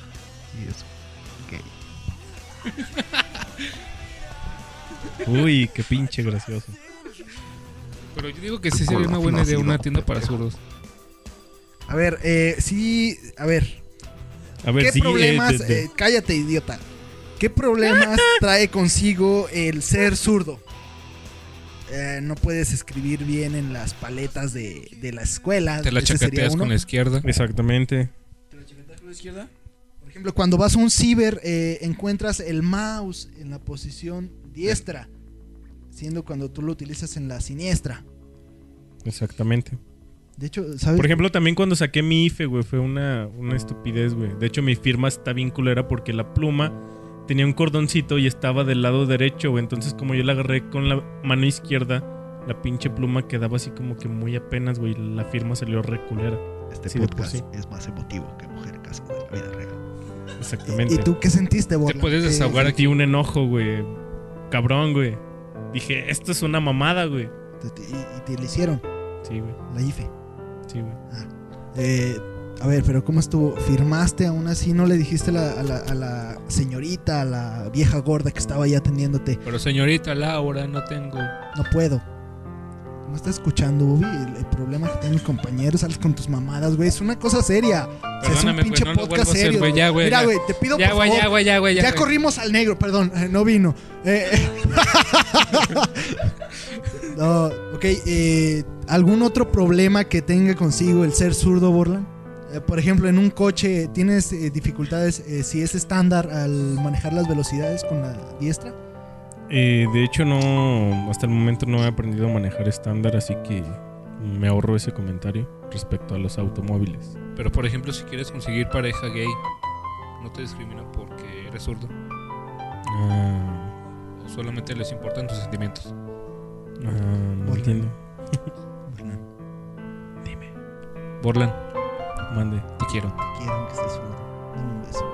Uy, qué pinche gracioso. Pero yo digo que sí sería una buena idea una tienda para zurdos. A ver, eh, sí, a ver. A ver, ¿Qué sí, eh, problemas? de- de- eh, cállate, idiota. ¿Qué problemas trae consigo el ser zurdo? Eh, no puedes escribir bien en las paletas de, de la escuela. Te la Ese sería chacateas uno. con la izquierda. Exactamente. ¿Te la chaquetas con la izquierda? Por ejemplo, cuando vas a un ciber, eh, encuentras el mouse en la posición diestra, siendo cuando tú lo utilizas en la siniestra. Exactamente. De hecho, ¿sabes? Por ejemplo, también cuando saqué mi I F E, güey, fue una, una estupidez, güey. De hecho, mi firma está bien culera porque la pluma tenía un cordoncito y estaba del lado derecho, güey. Entonces, como yo la agarré con la mano izquierda, la pinche pluma quedaba así como que muy apenas, güey. La firma salió re culera. Este Sí, de por podcast sí. es más emotivo que Mujer Casco de la vida real. Exactamente. ¿Y tú qué sentiste, Borla? Te puedes ¿Qué- desahogar Sentí un enojo, güey. Cabrón, güey. Dije, esto es una mamada, güey. te- te- y, y te lo hicieron, Sí, güey. la I F E. Sí, güey. Eh, a ver, pero ¿cómo estuvo? ¿Firmaste aún así? ¿No le dijiste la- a, la, a la señorita, a la vieja gorda que estaba ahí atendiéndote? Pero señorita Laura, no tengo. No puedo. ¿No estás escuchando, Bobby? El, el problema que tienen mis compañeros, sales con tus mamadas, güey. Es una cosa seria. O sea, es un Perdóname, pinche güey, no lo podcast vuelvo a hacer, serio. güey, ya, güey, Mira, ya. güey, te pido Ya, por güey, favor. ya, güey, ya, güey, Ya, ya. güey. corrimos al negro, perdón, eh, no vino. Eh, eh. no, ok. Eh, ¿Algún otro problema que tenga consigo el ser zurdo, Borland? Eh, por ejemplo, en un coche, ¿tienes eh, dificultades eh, si es estándar al manejar las velocidades con la diestra? Eh, de hecho, no. Hasta el momento no he aprendido a manejar estándar, así que me ahorro ese comentario respecto a los automóviles. Pero por ejemplo, si quieres conseguir pareja gay, ¿no te discriminan porque eres zurdo? Ah, ¿O solamente les importan tus sentimientos? ah, no entiendo. Borland, Dime. Borland, Mande. te quiero. quiero que estés zurdo. Dame un beso.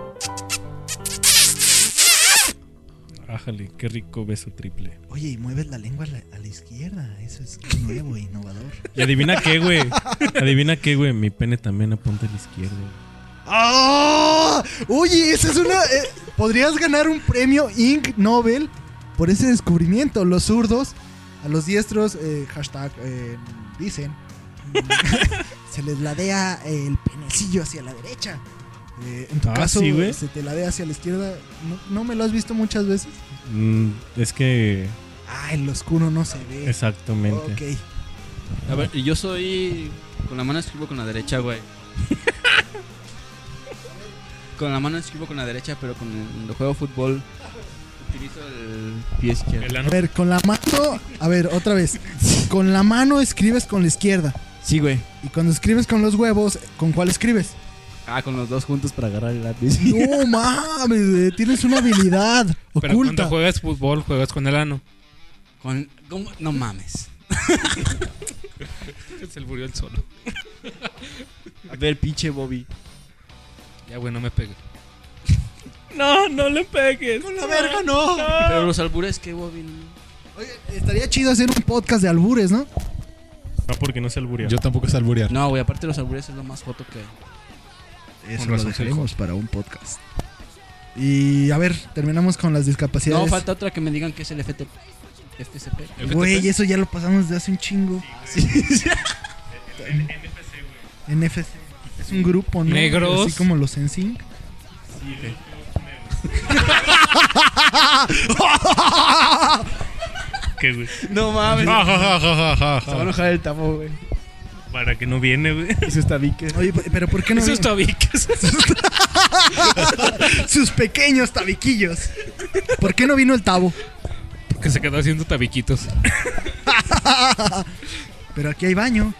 Ájale, qué rico beso triple. Oye, y mueves la lengua a la, a la izquierda. Eso es nuevo e innovador. ¿Y adivina qué, güey? Adivina qué, güey. Mi pene también apunta a la izquierda. ¡Ah! Oye, esa es una... eh, podrías ganar un premio Ig Nobel por ese descubrimiento. Los zurdos, a los diestros, eh, hashtag, eh, dicen, se les ladea el penecillo hacia la derecha. Eh, en tu Ah, caso, sí, güey. se te ladea hacia la izquierda. ¿No, no me lo has visto muchas veces? Mm, es que... Ah, el oscuro no se ve. Exactamente. Ok. A ver, yo soy. Con la mano escribo con la derecha, güey. Con la mano escribo con la derecha, pero con el, cuando juego fútbol utilizo el pie izquierdo. El A ano. ver, con la mano... A ver, otra vez. Con la mano escribes con la izquierda. Sí, güey. Y cuando escribes con los huevos, ¿con cuál escribes? Ah, con los dos juntos para agarrar el lápiz. No mames, güey, tienes una habilidad Pero oculta. cuando juegas fútbol, juegas con el ano. Con, ¿cómo? No mames. Se le murió el solo. A ver, pinche Bobby. Ya, güey, no me pegues. No, no le pegues. Con la verga, no. Pero los albures, ¿qué, Bobby? Oye, estaría chido hacer un podcast de albures, ¿no? No, porque no se alburea. Yo tampoco sé alburear. No, güey, aparte los albures es lo más joto que hay. Eso Con lo razón, dejaremos para un podcast. Y a ver, terminamos con las discapacidades. No, falta otra que me digan que es el F T P. F C P. Güey, eso ya lo pasamos desde hace un chingo. N F C. Es un grupo, ¿no? Negros. Así como los N Sync. ¿Qué, güey? No mames. Ja, ja, ja, ja, ja, ja. Se va a enojar el tamo, güey. Para que no viene, güey. Y sus tabiques. Oye, pero ¿por qué no? Esos tabiques. Sus pequeños tabiquillos. ¿Por qué no vino el tabo? Que se quedó haciendo tabiquitos. Pero aquí hay baño.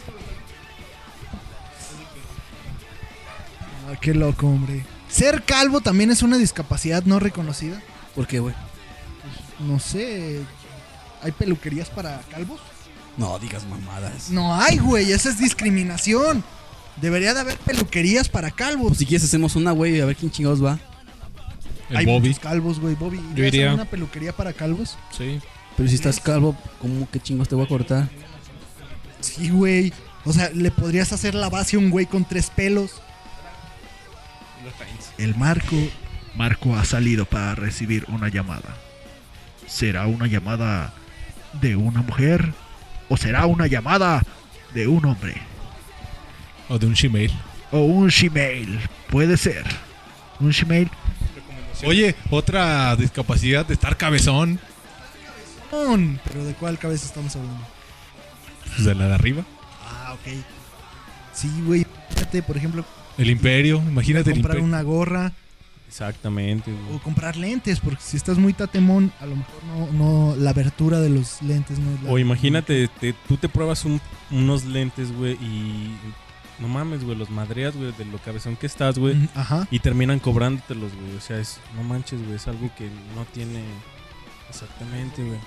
Ah, qué loco, hombre. Ser calvo también es una discapacidad no reconocida. ¿Por qué, güey? No sé. ¿Hay peluquerías para calvos? No digas mamadas. No hay, güey. Esa es discriminación. Debería de haber peluquerías para calvos. Pues si quieres hacemos una, güey, a ver quién chingados va. El Hay Bobby. muchos calvos, güey. Bobby, Yo ¿irías iría. a una peluquería para calvos? Sí. Pero si estás calvo, ¿cómo que chingos te voy a cortar? Sí, güey. O sea, le podrías hacer la base a un güey con tres pelos. El Marco. Marco ha salido para recibir una llamada. ¿Será una llamada de una mujer? ¿O será una llamada de un hombre? O de un Gmail. ¿O un Gmail? Puede ser. Un Gmail. Oye, otra discapacidad de estar cabezón. Pero ¿de cuál cabeza estamos hablando? Pues de la de arriba. Ah, ok. Sí, güey. Fíjate, por ejemplo, El Imperio. Imagínate el comprar Imperio. una gorra Exactamente, güey. o comprar lentes, porque si estás muy tatemón, a lo mejor no, no la abertura de los lentes no es la... O imagínate, te- tú te pruebas un- unos lentes, güey, y no mames, güey, los madreas, güey, de lo cabezón que estás, güey, Mm, Ajá. y terminan cobrándotelos, güey. O sea, es, no manches, güey, es algo que no tiene exactamente, güey.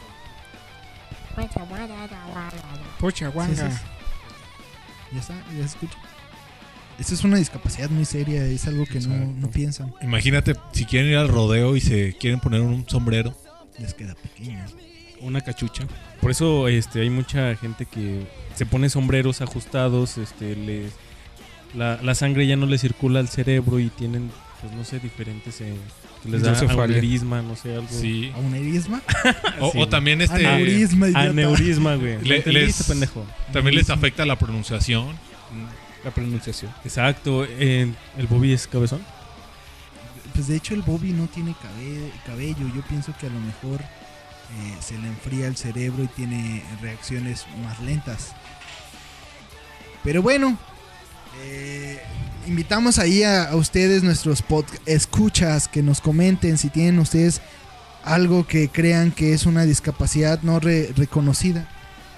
Pocha, Sí, sí, sí. Ya está, ya se escucha. Esta es una discapacidad muy seria, es algo que no, Exacto. no piensan. Imagínate si quieren ir al rodeo y se quieren poner un sombrero. Les queda pequeño. Una cachucha. Por eso este, hay mucha gente que se pone sombreros ajustados, este, les, la, la sangre ya no le circula al cerebro y tienen, pues no sé, diferentes... Eh, que les da Hidrocefalia. aneurisma, no sé, algo. Sí. ¿A un erisma? O, Sí, o güey. también este Aneurisma, idiota. Aneurisma, güey. Le- ¿Le entendiste, les- pendejo? también les afecta la pronunciación. La pronunciación. Exacto. eh, ¿El Bobby es cabezón? Pues de hecho el Bobby no tiene cabe- cabello. Yo pienso que a lo mejor eh, se le enfría el cerebro y tiene reacciones más lentas. Pero bueno, eh, invitamos ahí a, a ustedes, nuestros pod escuchas, que nos comenten si tienen ustedes algo que crean que es una discapacidad no re reconocida.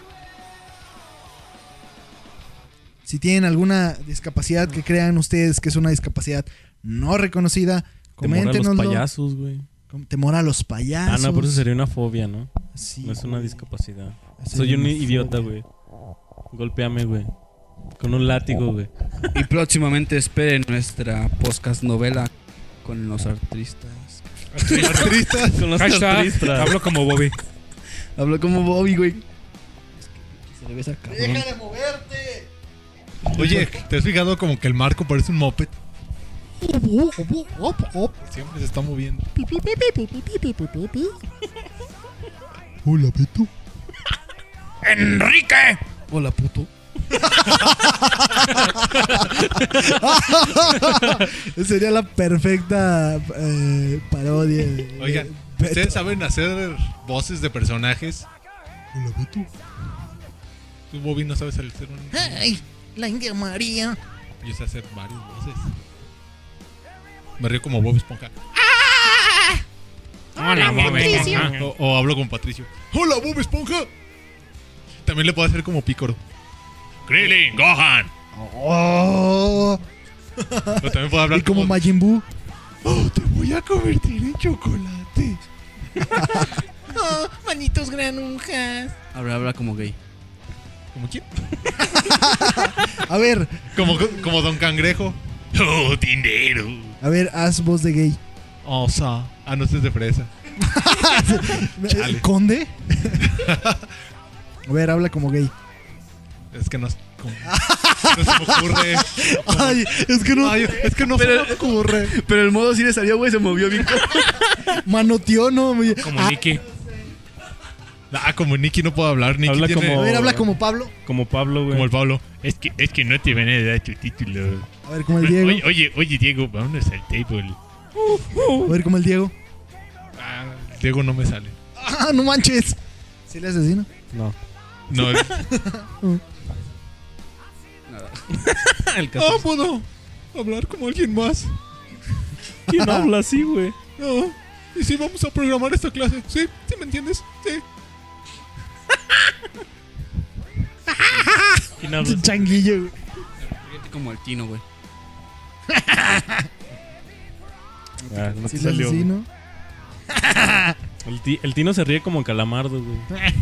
Si tienen alguna discapacidad que crean ustedes que es una discapacidad no reconocida, coméntenoslo. Temor a los payasos, güey. Temor a los payasos. Ah, no, por eso sería una fobia, ¿no? Sí, no es una güey. discapacidad. Sería Soy un una idiota, fobia. güey. Golpéame, güey. Con un látigo, güey. Y próximamente esperen nuestra podcast novela con los artistas. Artistas. Con los Hashtag, artistas. hablo como Bobby. Hablo como Bobby, güey. Se le ve esa cabrón. ¡Deja de moverte! Oye, ¿te has fijado como que el marco parece un moped? Siempre se está moviendo. Hola, Beto. ¡Enrique! Hola, puto. Sería la perfecta eh, parodia. de- Oigan, Beto. ¿ustedes saben hacer voces de personajes? Hola, Beto. Tú, Bobby, no sabes hacer un... Ay, la India María. Yo sé hacer varias voces. Me río como Bob Esponja. Hola, Bobby. O, o hablo con Patricio. ¡Hola, Bob Esponja! También le puedo hacer como Pícoro. Krillin, Gohan. Oh. O también puedo hablar Y como Majin Buu. Oh, te voy a convertir en chocolate. Oh, manitos granujas. Habla, habla como gay. ¿Como quién? A ver, Como, como Don Cangrejo. Oh, dinero. a ver, haz voz de gay. Osa. Ah, no, este es de fresa. Chale. ¿Conde? A ver, habla como gay. Es que no, es como- no se me ocurre. Como- Ay, es que no. Ay, es que no Pero- se me ocurre. Pero el modo sí le salió, güey. Se movió bien. Manoteó, ¿no? Como Ah, Nicky. Ah, como Nicky no puedo hablar. Nicky Habla tiene- A como- ver, habla como Pablo. Como Pablo, güey. como el Pablo. Es que, es que no te van a dar tu título. A ver, como el Diego. Oye, oye, oye, Diego, vámonos al table. A ver, como el Diego. Ah, Diego no me sale. Ah, no manches. ¿Sí le asesino? No. No. El caso. Ah, puedo hablar como alguien más. ¿Quién habla así, güey? No. Y sí, vamos a programar esta clase. Sí, sí, ¿me entiendes? Sí. ¿Quién habla así? Changuillo. güey. Fíjate como el Tino, güey. Ah, no te ¿Sí le salió. güey. asesino? El, ti- el Tino se ríe como calamardo, güey.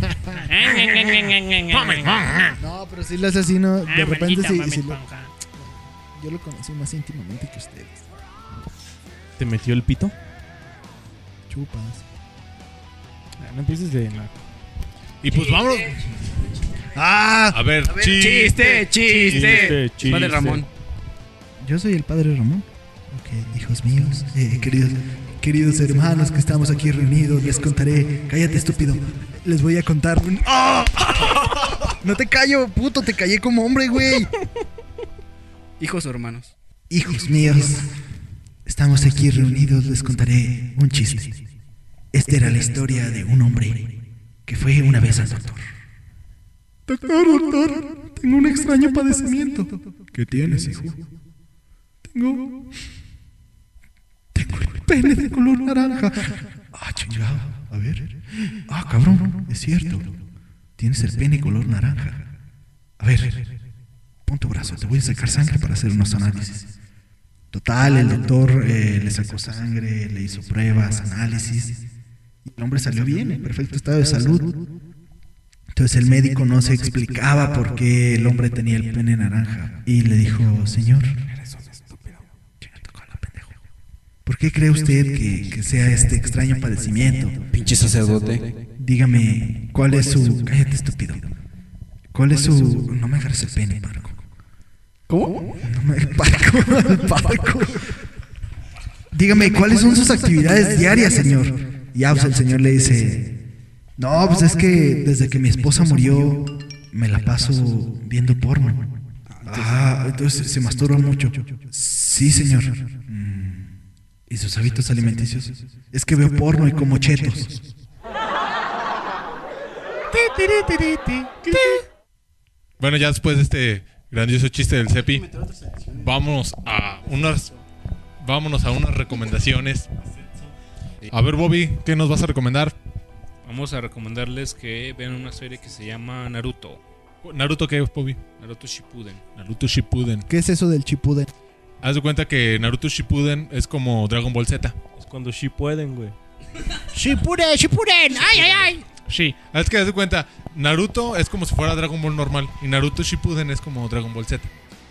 No, pero sí le asesino. De Ah, repente manita, sí. mami sí lo- esponja. yo lo conocí más íntimamente que ustedes. ¿Te metió el pito? Chupas. Ah, no empieces de... no. Y pues vámonos. Ah, A ver, Chiste, chiste. Chiste, chiste. Vale, Ramón. yo soy el padre Ramón. Ok, hijos míos, eh, queridos, queridos hermanos que estamos aquí reunidos, les contaré. Cállate, estúpido. Les voy a contar un. ¡Ah! No te callo, puto, te callé como hombre, güey. Hijos o hermanos. Hijos míos, estamos aquí reunidos, les contaré un chiste. Esta era la historia de un hombre que fue una vez al doctor. Doctor, doctor, tengo un extraño padecimiento. ¿Qué tienes, hijo? Tengo... Tengo el pene de color naranja. Ah, chingado. A ver. Ah, cabrón, es cierto. Tienes el pene color naranja. A ver, pon tu brazo, te voy a sacar sangre para hacer unos análisis. Total, el doctor eh, le sacó sangre, le hizo pruebas, análisis. Y el hombre salió bien, en perfecto estado de salud. Entonces el médico no se explicaba por qué el hombre tenía el pene naranja. Y le dijo, señor, ¿por qué cree usted que, que sea este extraño padecimiento? Pinche sacerdote. Dígame, ¿cuál es su... Cállate, estúpido. ¿Cuál es su... No me agarres el pene, Parco. ¿Cómo? No me... Parco, Parco. Dígame, ¿cuáles son sus actividades diarias, señor? Y ya, pues el señor le dice... No, pues es que desde que mi esposa murió me la paso viendo porno. Ah, entonces se masturba mucho. Sí, señor. Mm, ¿y sus hábitos alimenticios? Es que veo porno y como chetos. Bueno, ya después de este Grandioso chiste del Cepi. Vámonos a unas vámonos a unas recomendaciones. A ver, Bobby, ¿qué nos vas a recomendar? Vamos a recomendarles que vean una serie que se llama Naruto. ¿Naruto qué, Bobby? Naruto Shippuden. Naruto Shippuden. ¿Qué es eso del Shippuden? Haz de cuenta que Naruto Shippuden es como Dragon Ball Z. Es cuando sí pueden, güey. Shippuden, Shippuden. Ay, ay, ay. Sí. Es que haz de cuenta, Naruto es como si fuera Dragon Ball normal y Naruto Shippuden es como Dragon Ball Z.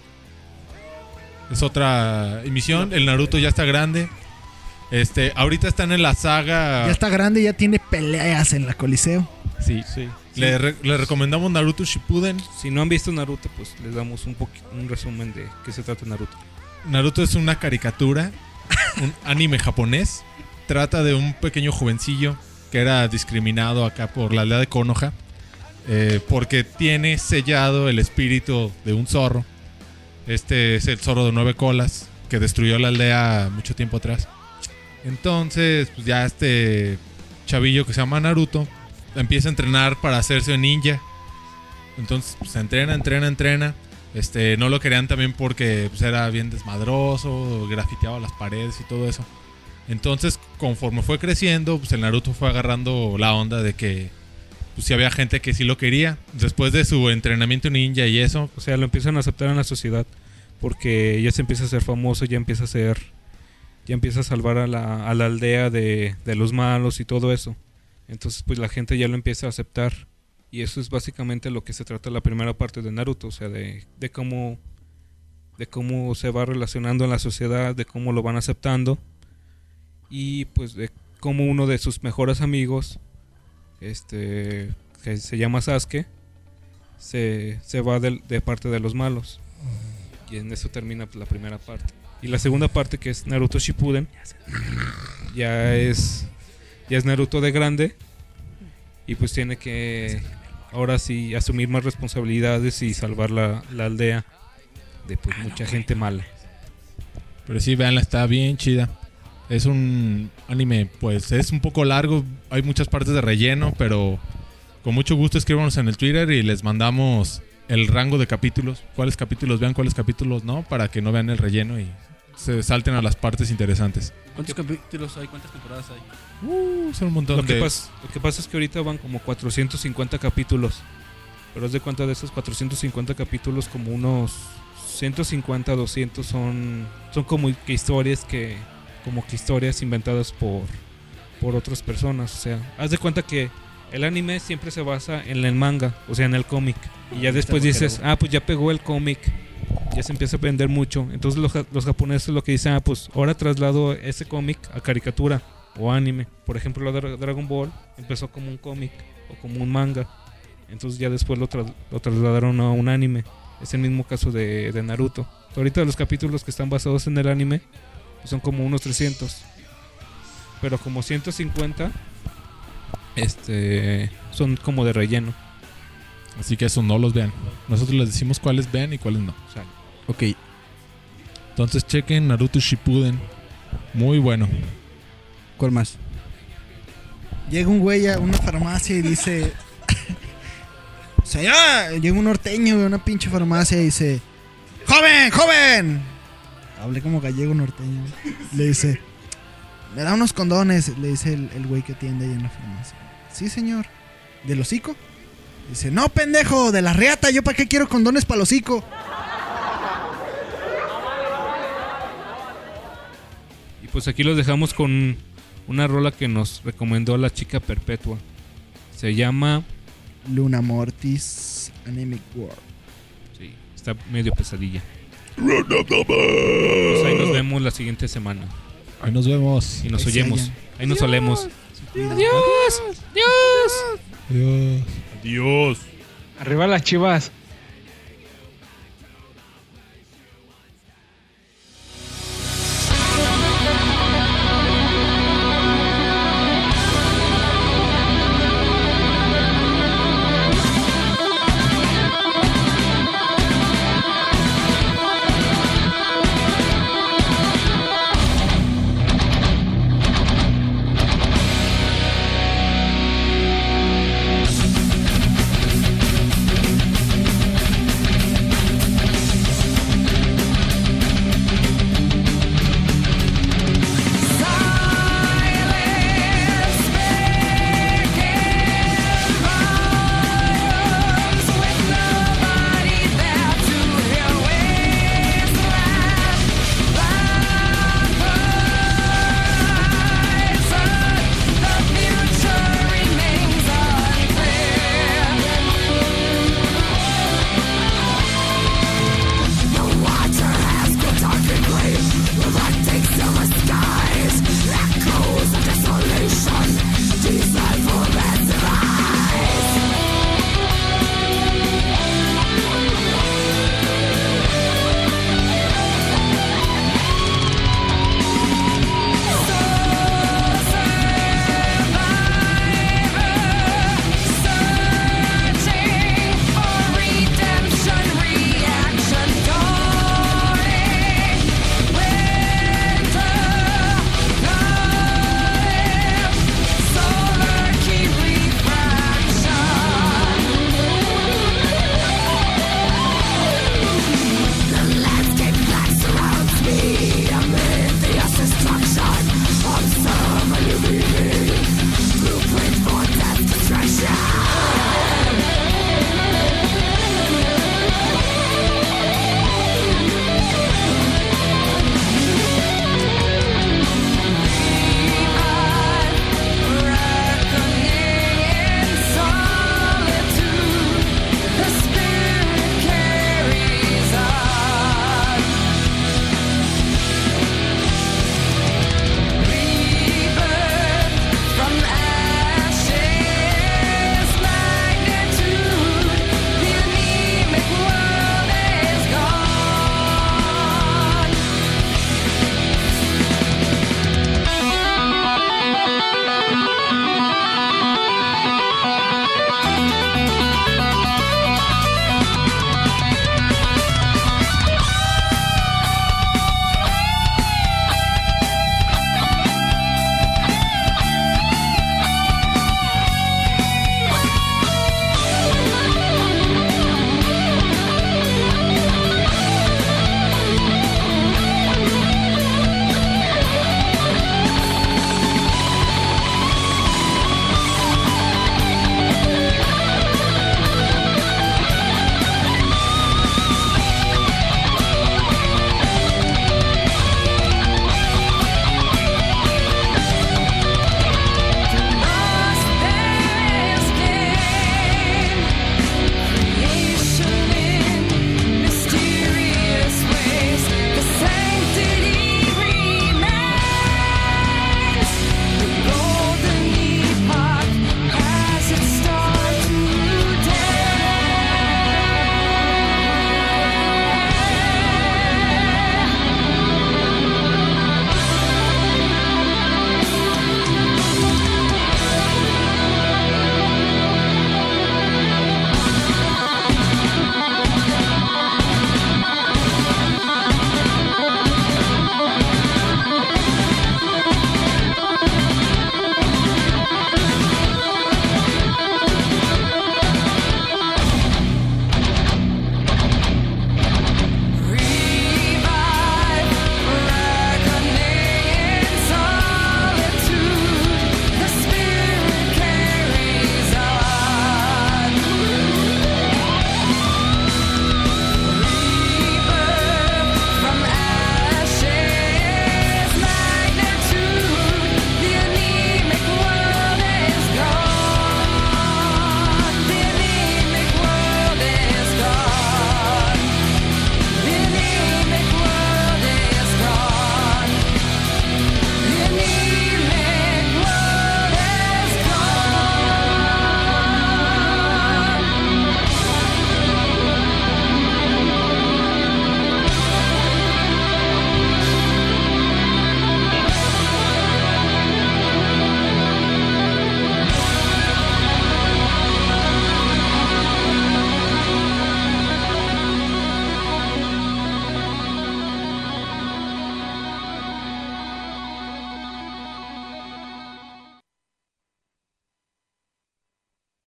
Es otra emisión. El Naruto ya está grande. Este, ahorita están en la saga. Ya está grande, ya tiene peleas en la Coliseo. Sí, sí. Le, re- le recomendamos Naruto Shippuden. Si no han visto Naruto, pues les damos un poqu- un resumen de qué se trata Naruto. Naruto es una caricatura, un anime japonés. Trata de un pequeño jovencillo que era discriminado acá por la aldea de Konoha, eh, porque tiene sellado el espíritu de un zorro. Este es el zorro de nueve colas que destruyó la aldea mucho tiempo atrás. Entonces, pues ya este chavillo que se llama Naruto empieza a entrenar para hacerse un ninja. Entonces, pues entrena, entrena, entrena. Este, no lo querían también porque pues, era bien desmadroso, grafiteaba las paredes y todo eso. Entonces, conforme fue creciendo, pues el Naruto fue agarrando la onda de que pues sí había gente que sí lo quería. Después de su entrenamiento ninja y eso, O sea, lo empiezan a aceptar en la sociedad porque ya se empieza a ser famoso, ya empieza a ser, ya empieza a salvar a la, a la aldea de, de los malos y todo eso. Entonces, pues la gente ya lo empieza a aceptar. Y eso es básicamente lo que se trata la primera parte de Naruto, o sea, de, de cómo de cómo se va relacionando en la sociedad, de cómo lo van aceptando y pues de cómo uno de sus mejores amigos, este, que se llama Sasuke, se, se va de, de parte de los malos. Y en eso termina la primera parte. Y la segunda parte, que es Naruto Shippuden, ya es ya es Naruto de grande y pues tiene que ahora sí asumir más responsabilidades y salvar la, la aldea de pues mucha gente mala. pero sí, veanla, está bien chida. Es un anime, pues es un poco largo, hay muchas partes de relleno, pero con mucho gusto escríbanos en el Twitter y les mandamos el rango de capítulos, cuáles capítulos vean, cuáles capítulos no, para que no vean el relleno y se salten a las partes interesantes. ¿Cuántos capítulos hay? ¿Cuántas temporadas hay? Uh, son un montón Lo que, de... pasa, lo que pasa es que ahorita van como cuatrocientos cincuenta capítulos, pero haz de cuenta de esos cuatrocientos cincuenta capítulos como unos ciento cincuenta, doscientos son son como que historias que como que historias inventadas por por otras personas, o sea, haz de cuenta que el anime siempre se basa en el manga, o sea, en el cómic, y ya después dices, ah, pues ya pegó el cómic, ya se empieza a vender mucho, entonces los, los japoneses lo que dicen, ah, pues ahora traslado ese cómic a caricatura o anime. Por ejemplo, la Dra- Dragon Ball empezó como un cómic o como un manga, entonces ya después lo, tra- lo trasladaron a un anime. Es el mismo caso de, de Naruto. Ahorita los capítulos que están basados en el anime pues son como unos trescientos, pero como ciento cincuenta este son como de relleno. Así que eso no los vean. Nosotros les decimos cuáles vean y cuáles no. O sea, Ok. Entonces chequen Naruto Shippuden. Muy bueno. ¿Cuál más? Llega un güey a una farmacia y dice... Señora, llega un norteño a una pinche farmacia y dice... ¡Joven, joven! Hablé como gallego norteño. Le dice... ¿Me da unos condones? Le dice el, el güey que atiende ahí en la farmacia. Sí, señor. ¿Del hocico? Dice, no, pendejo, de la riata. ¿Yo para qué quiero condones para el hocico? y pues aquí los dejamos con una rola que nos recomendó la chica perpetua. Se llama, Luna Mortis Anemic World. sí, está medio pesadilla. Pues ahí nos vemos la siguiente semana Ahí nos vemos. y nos Ahí se oyemos. hallan. Ahí nos olemos. Adiós. Dios. Arriba las chivas.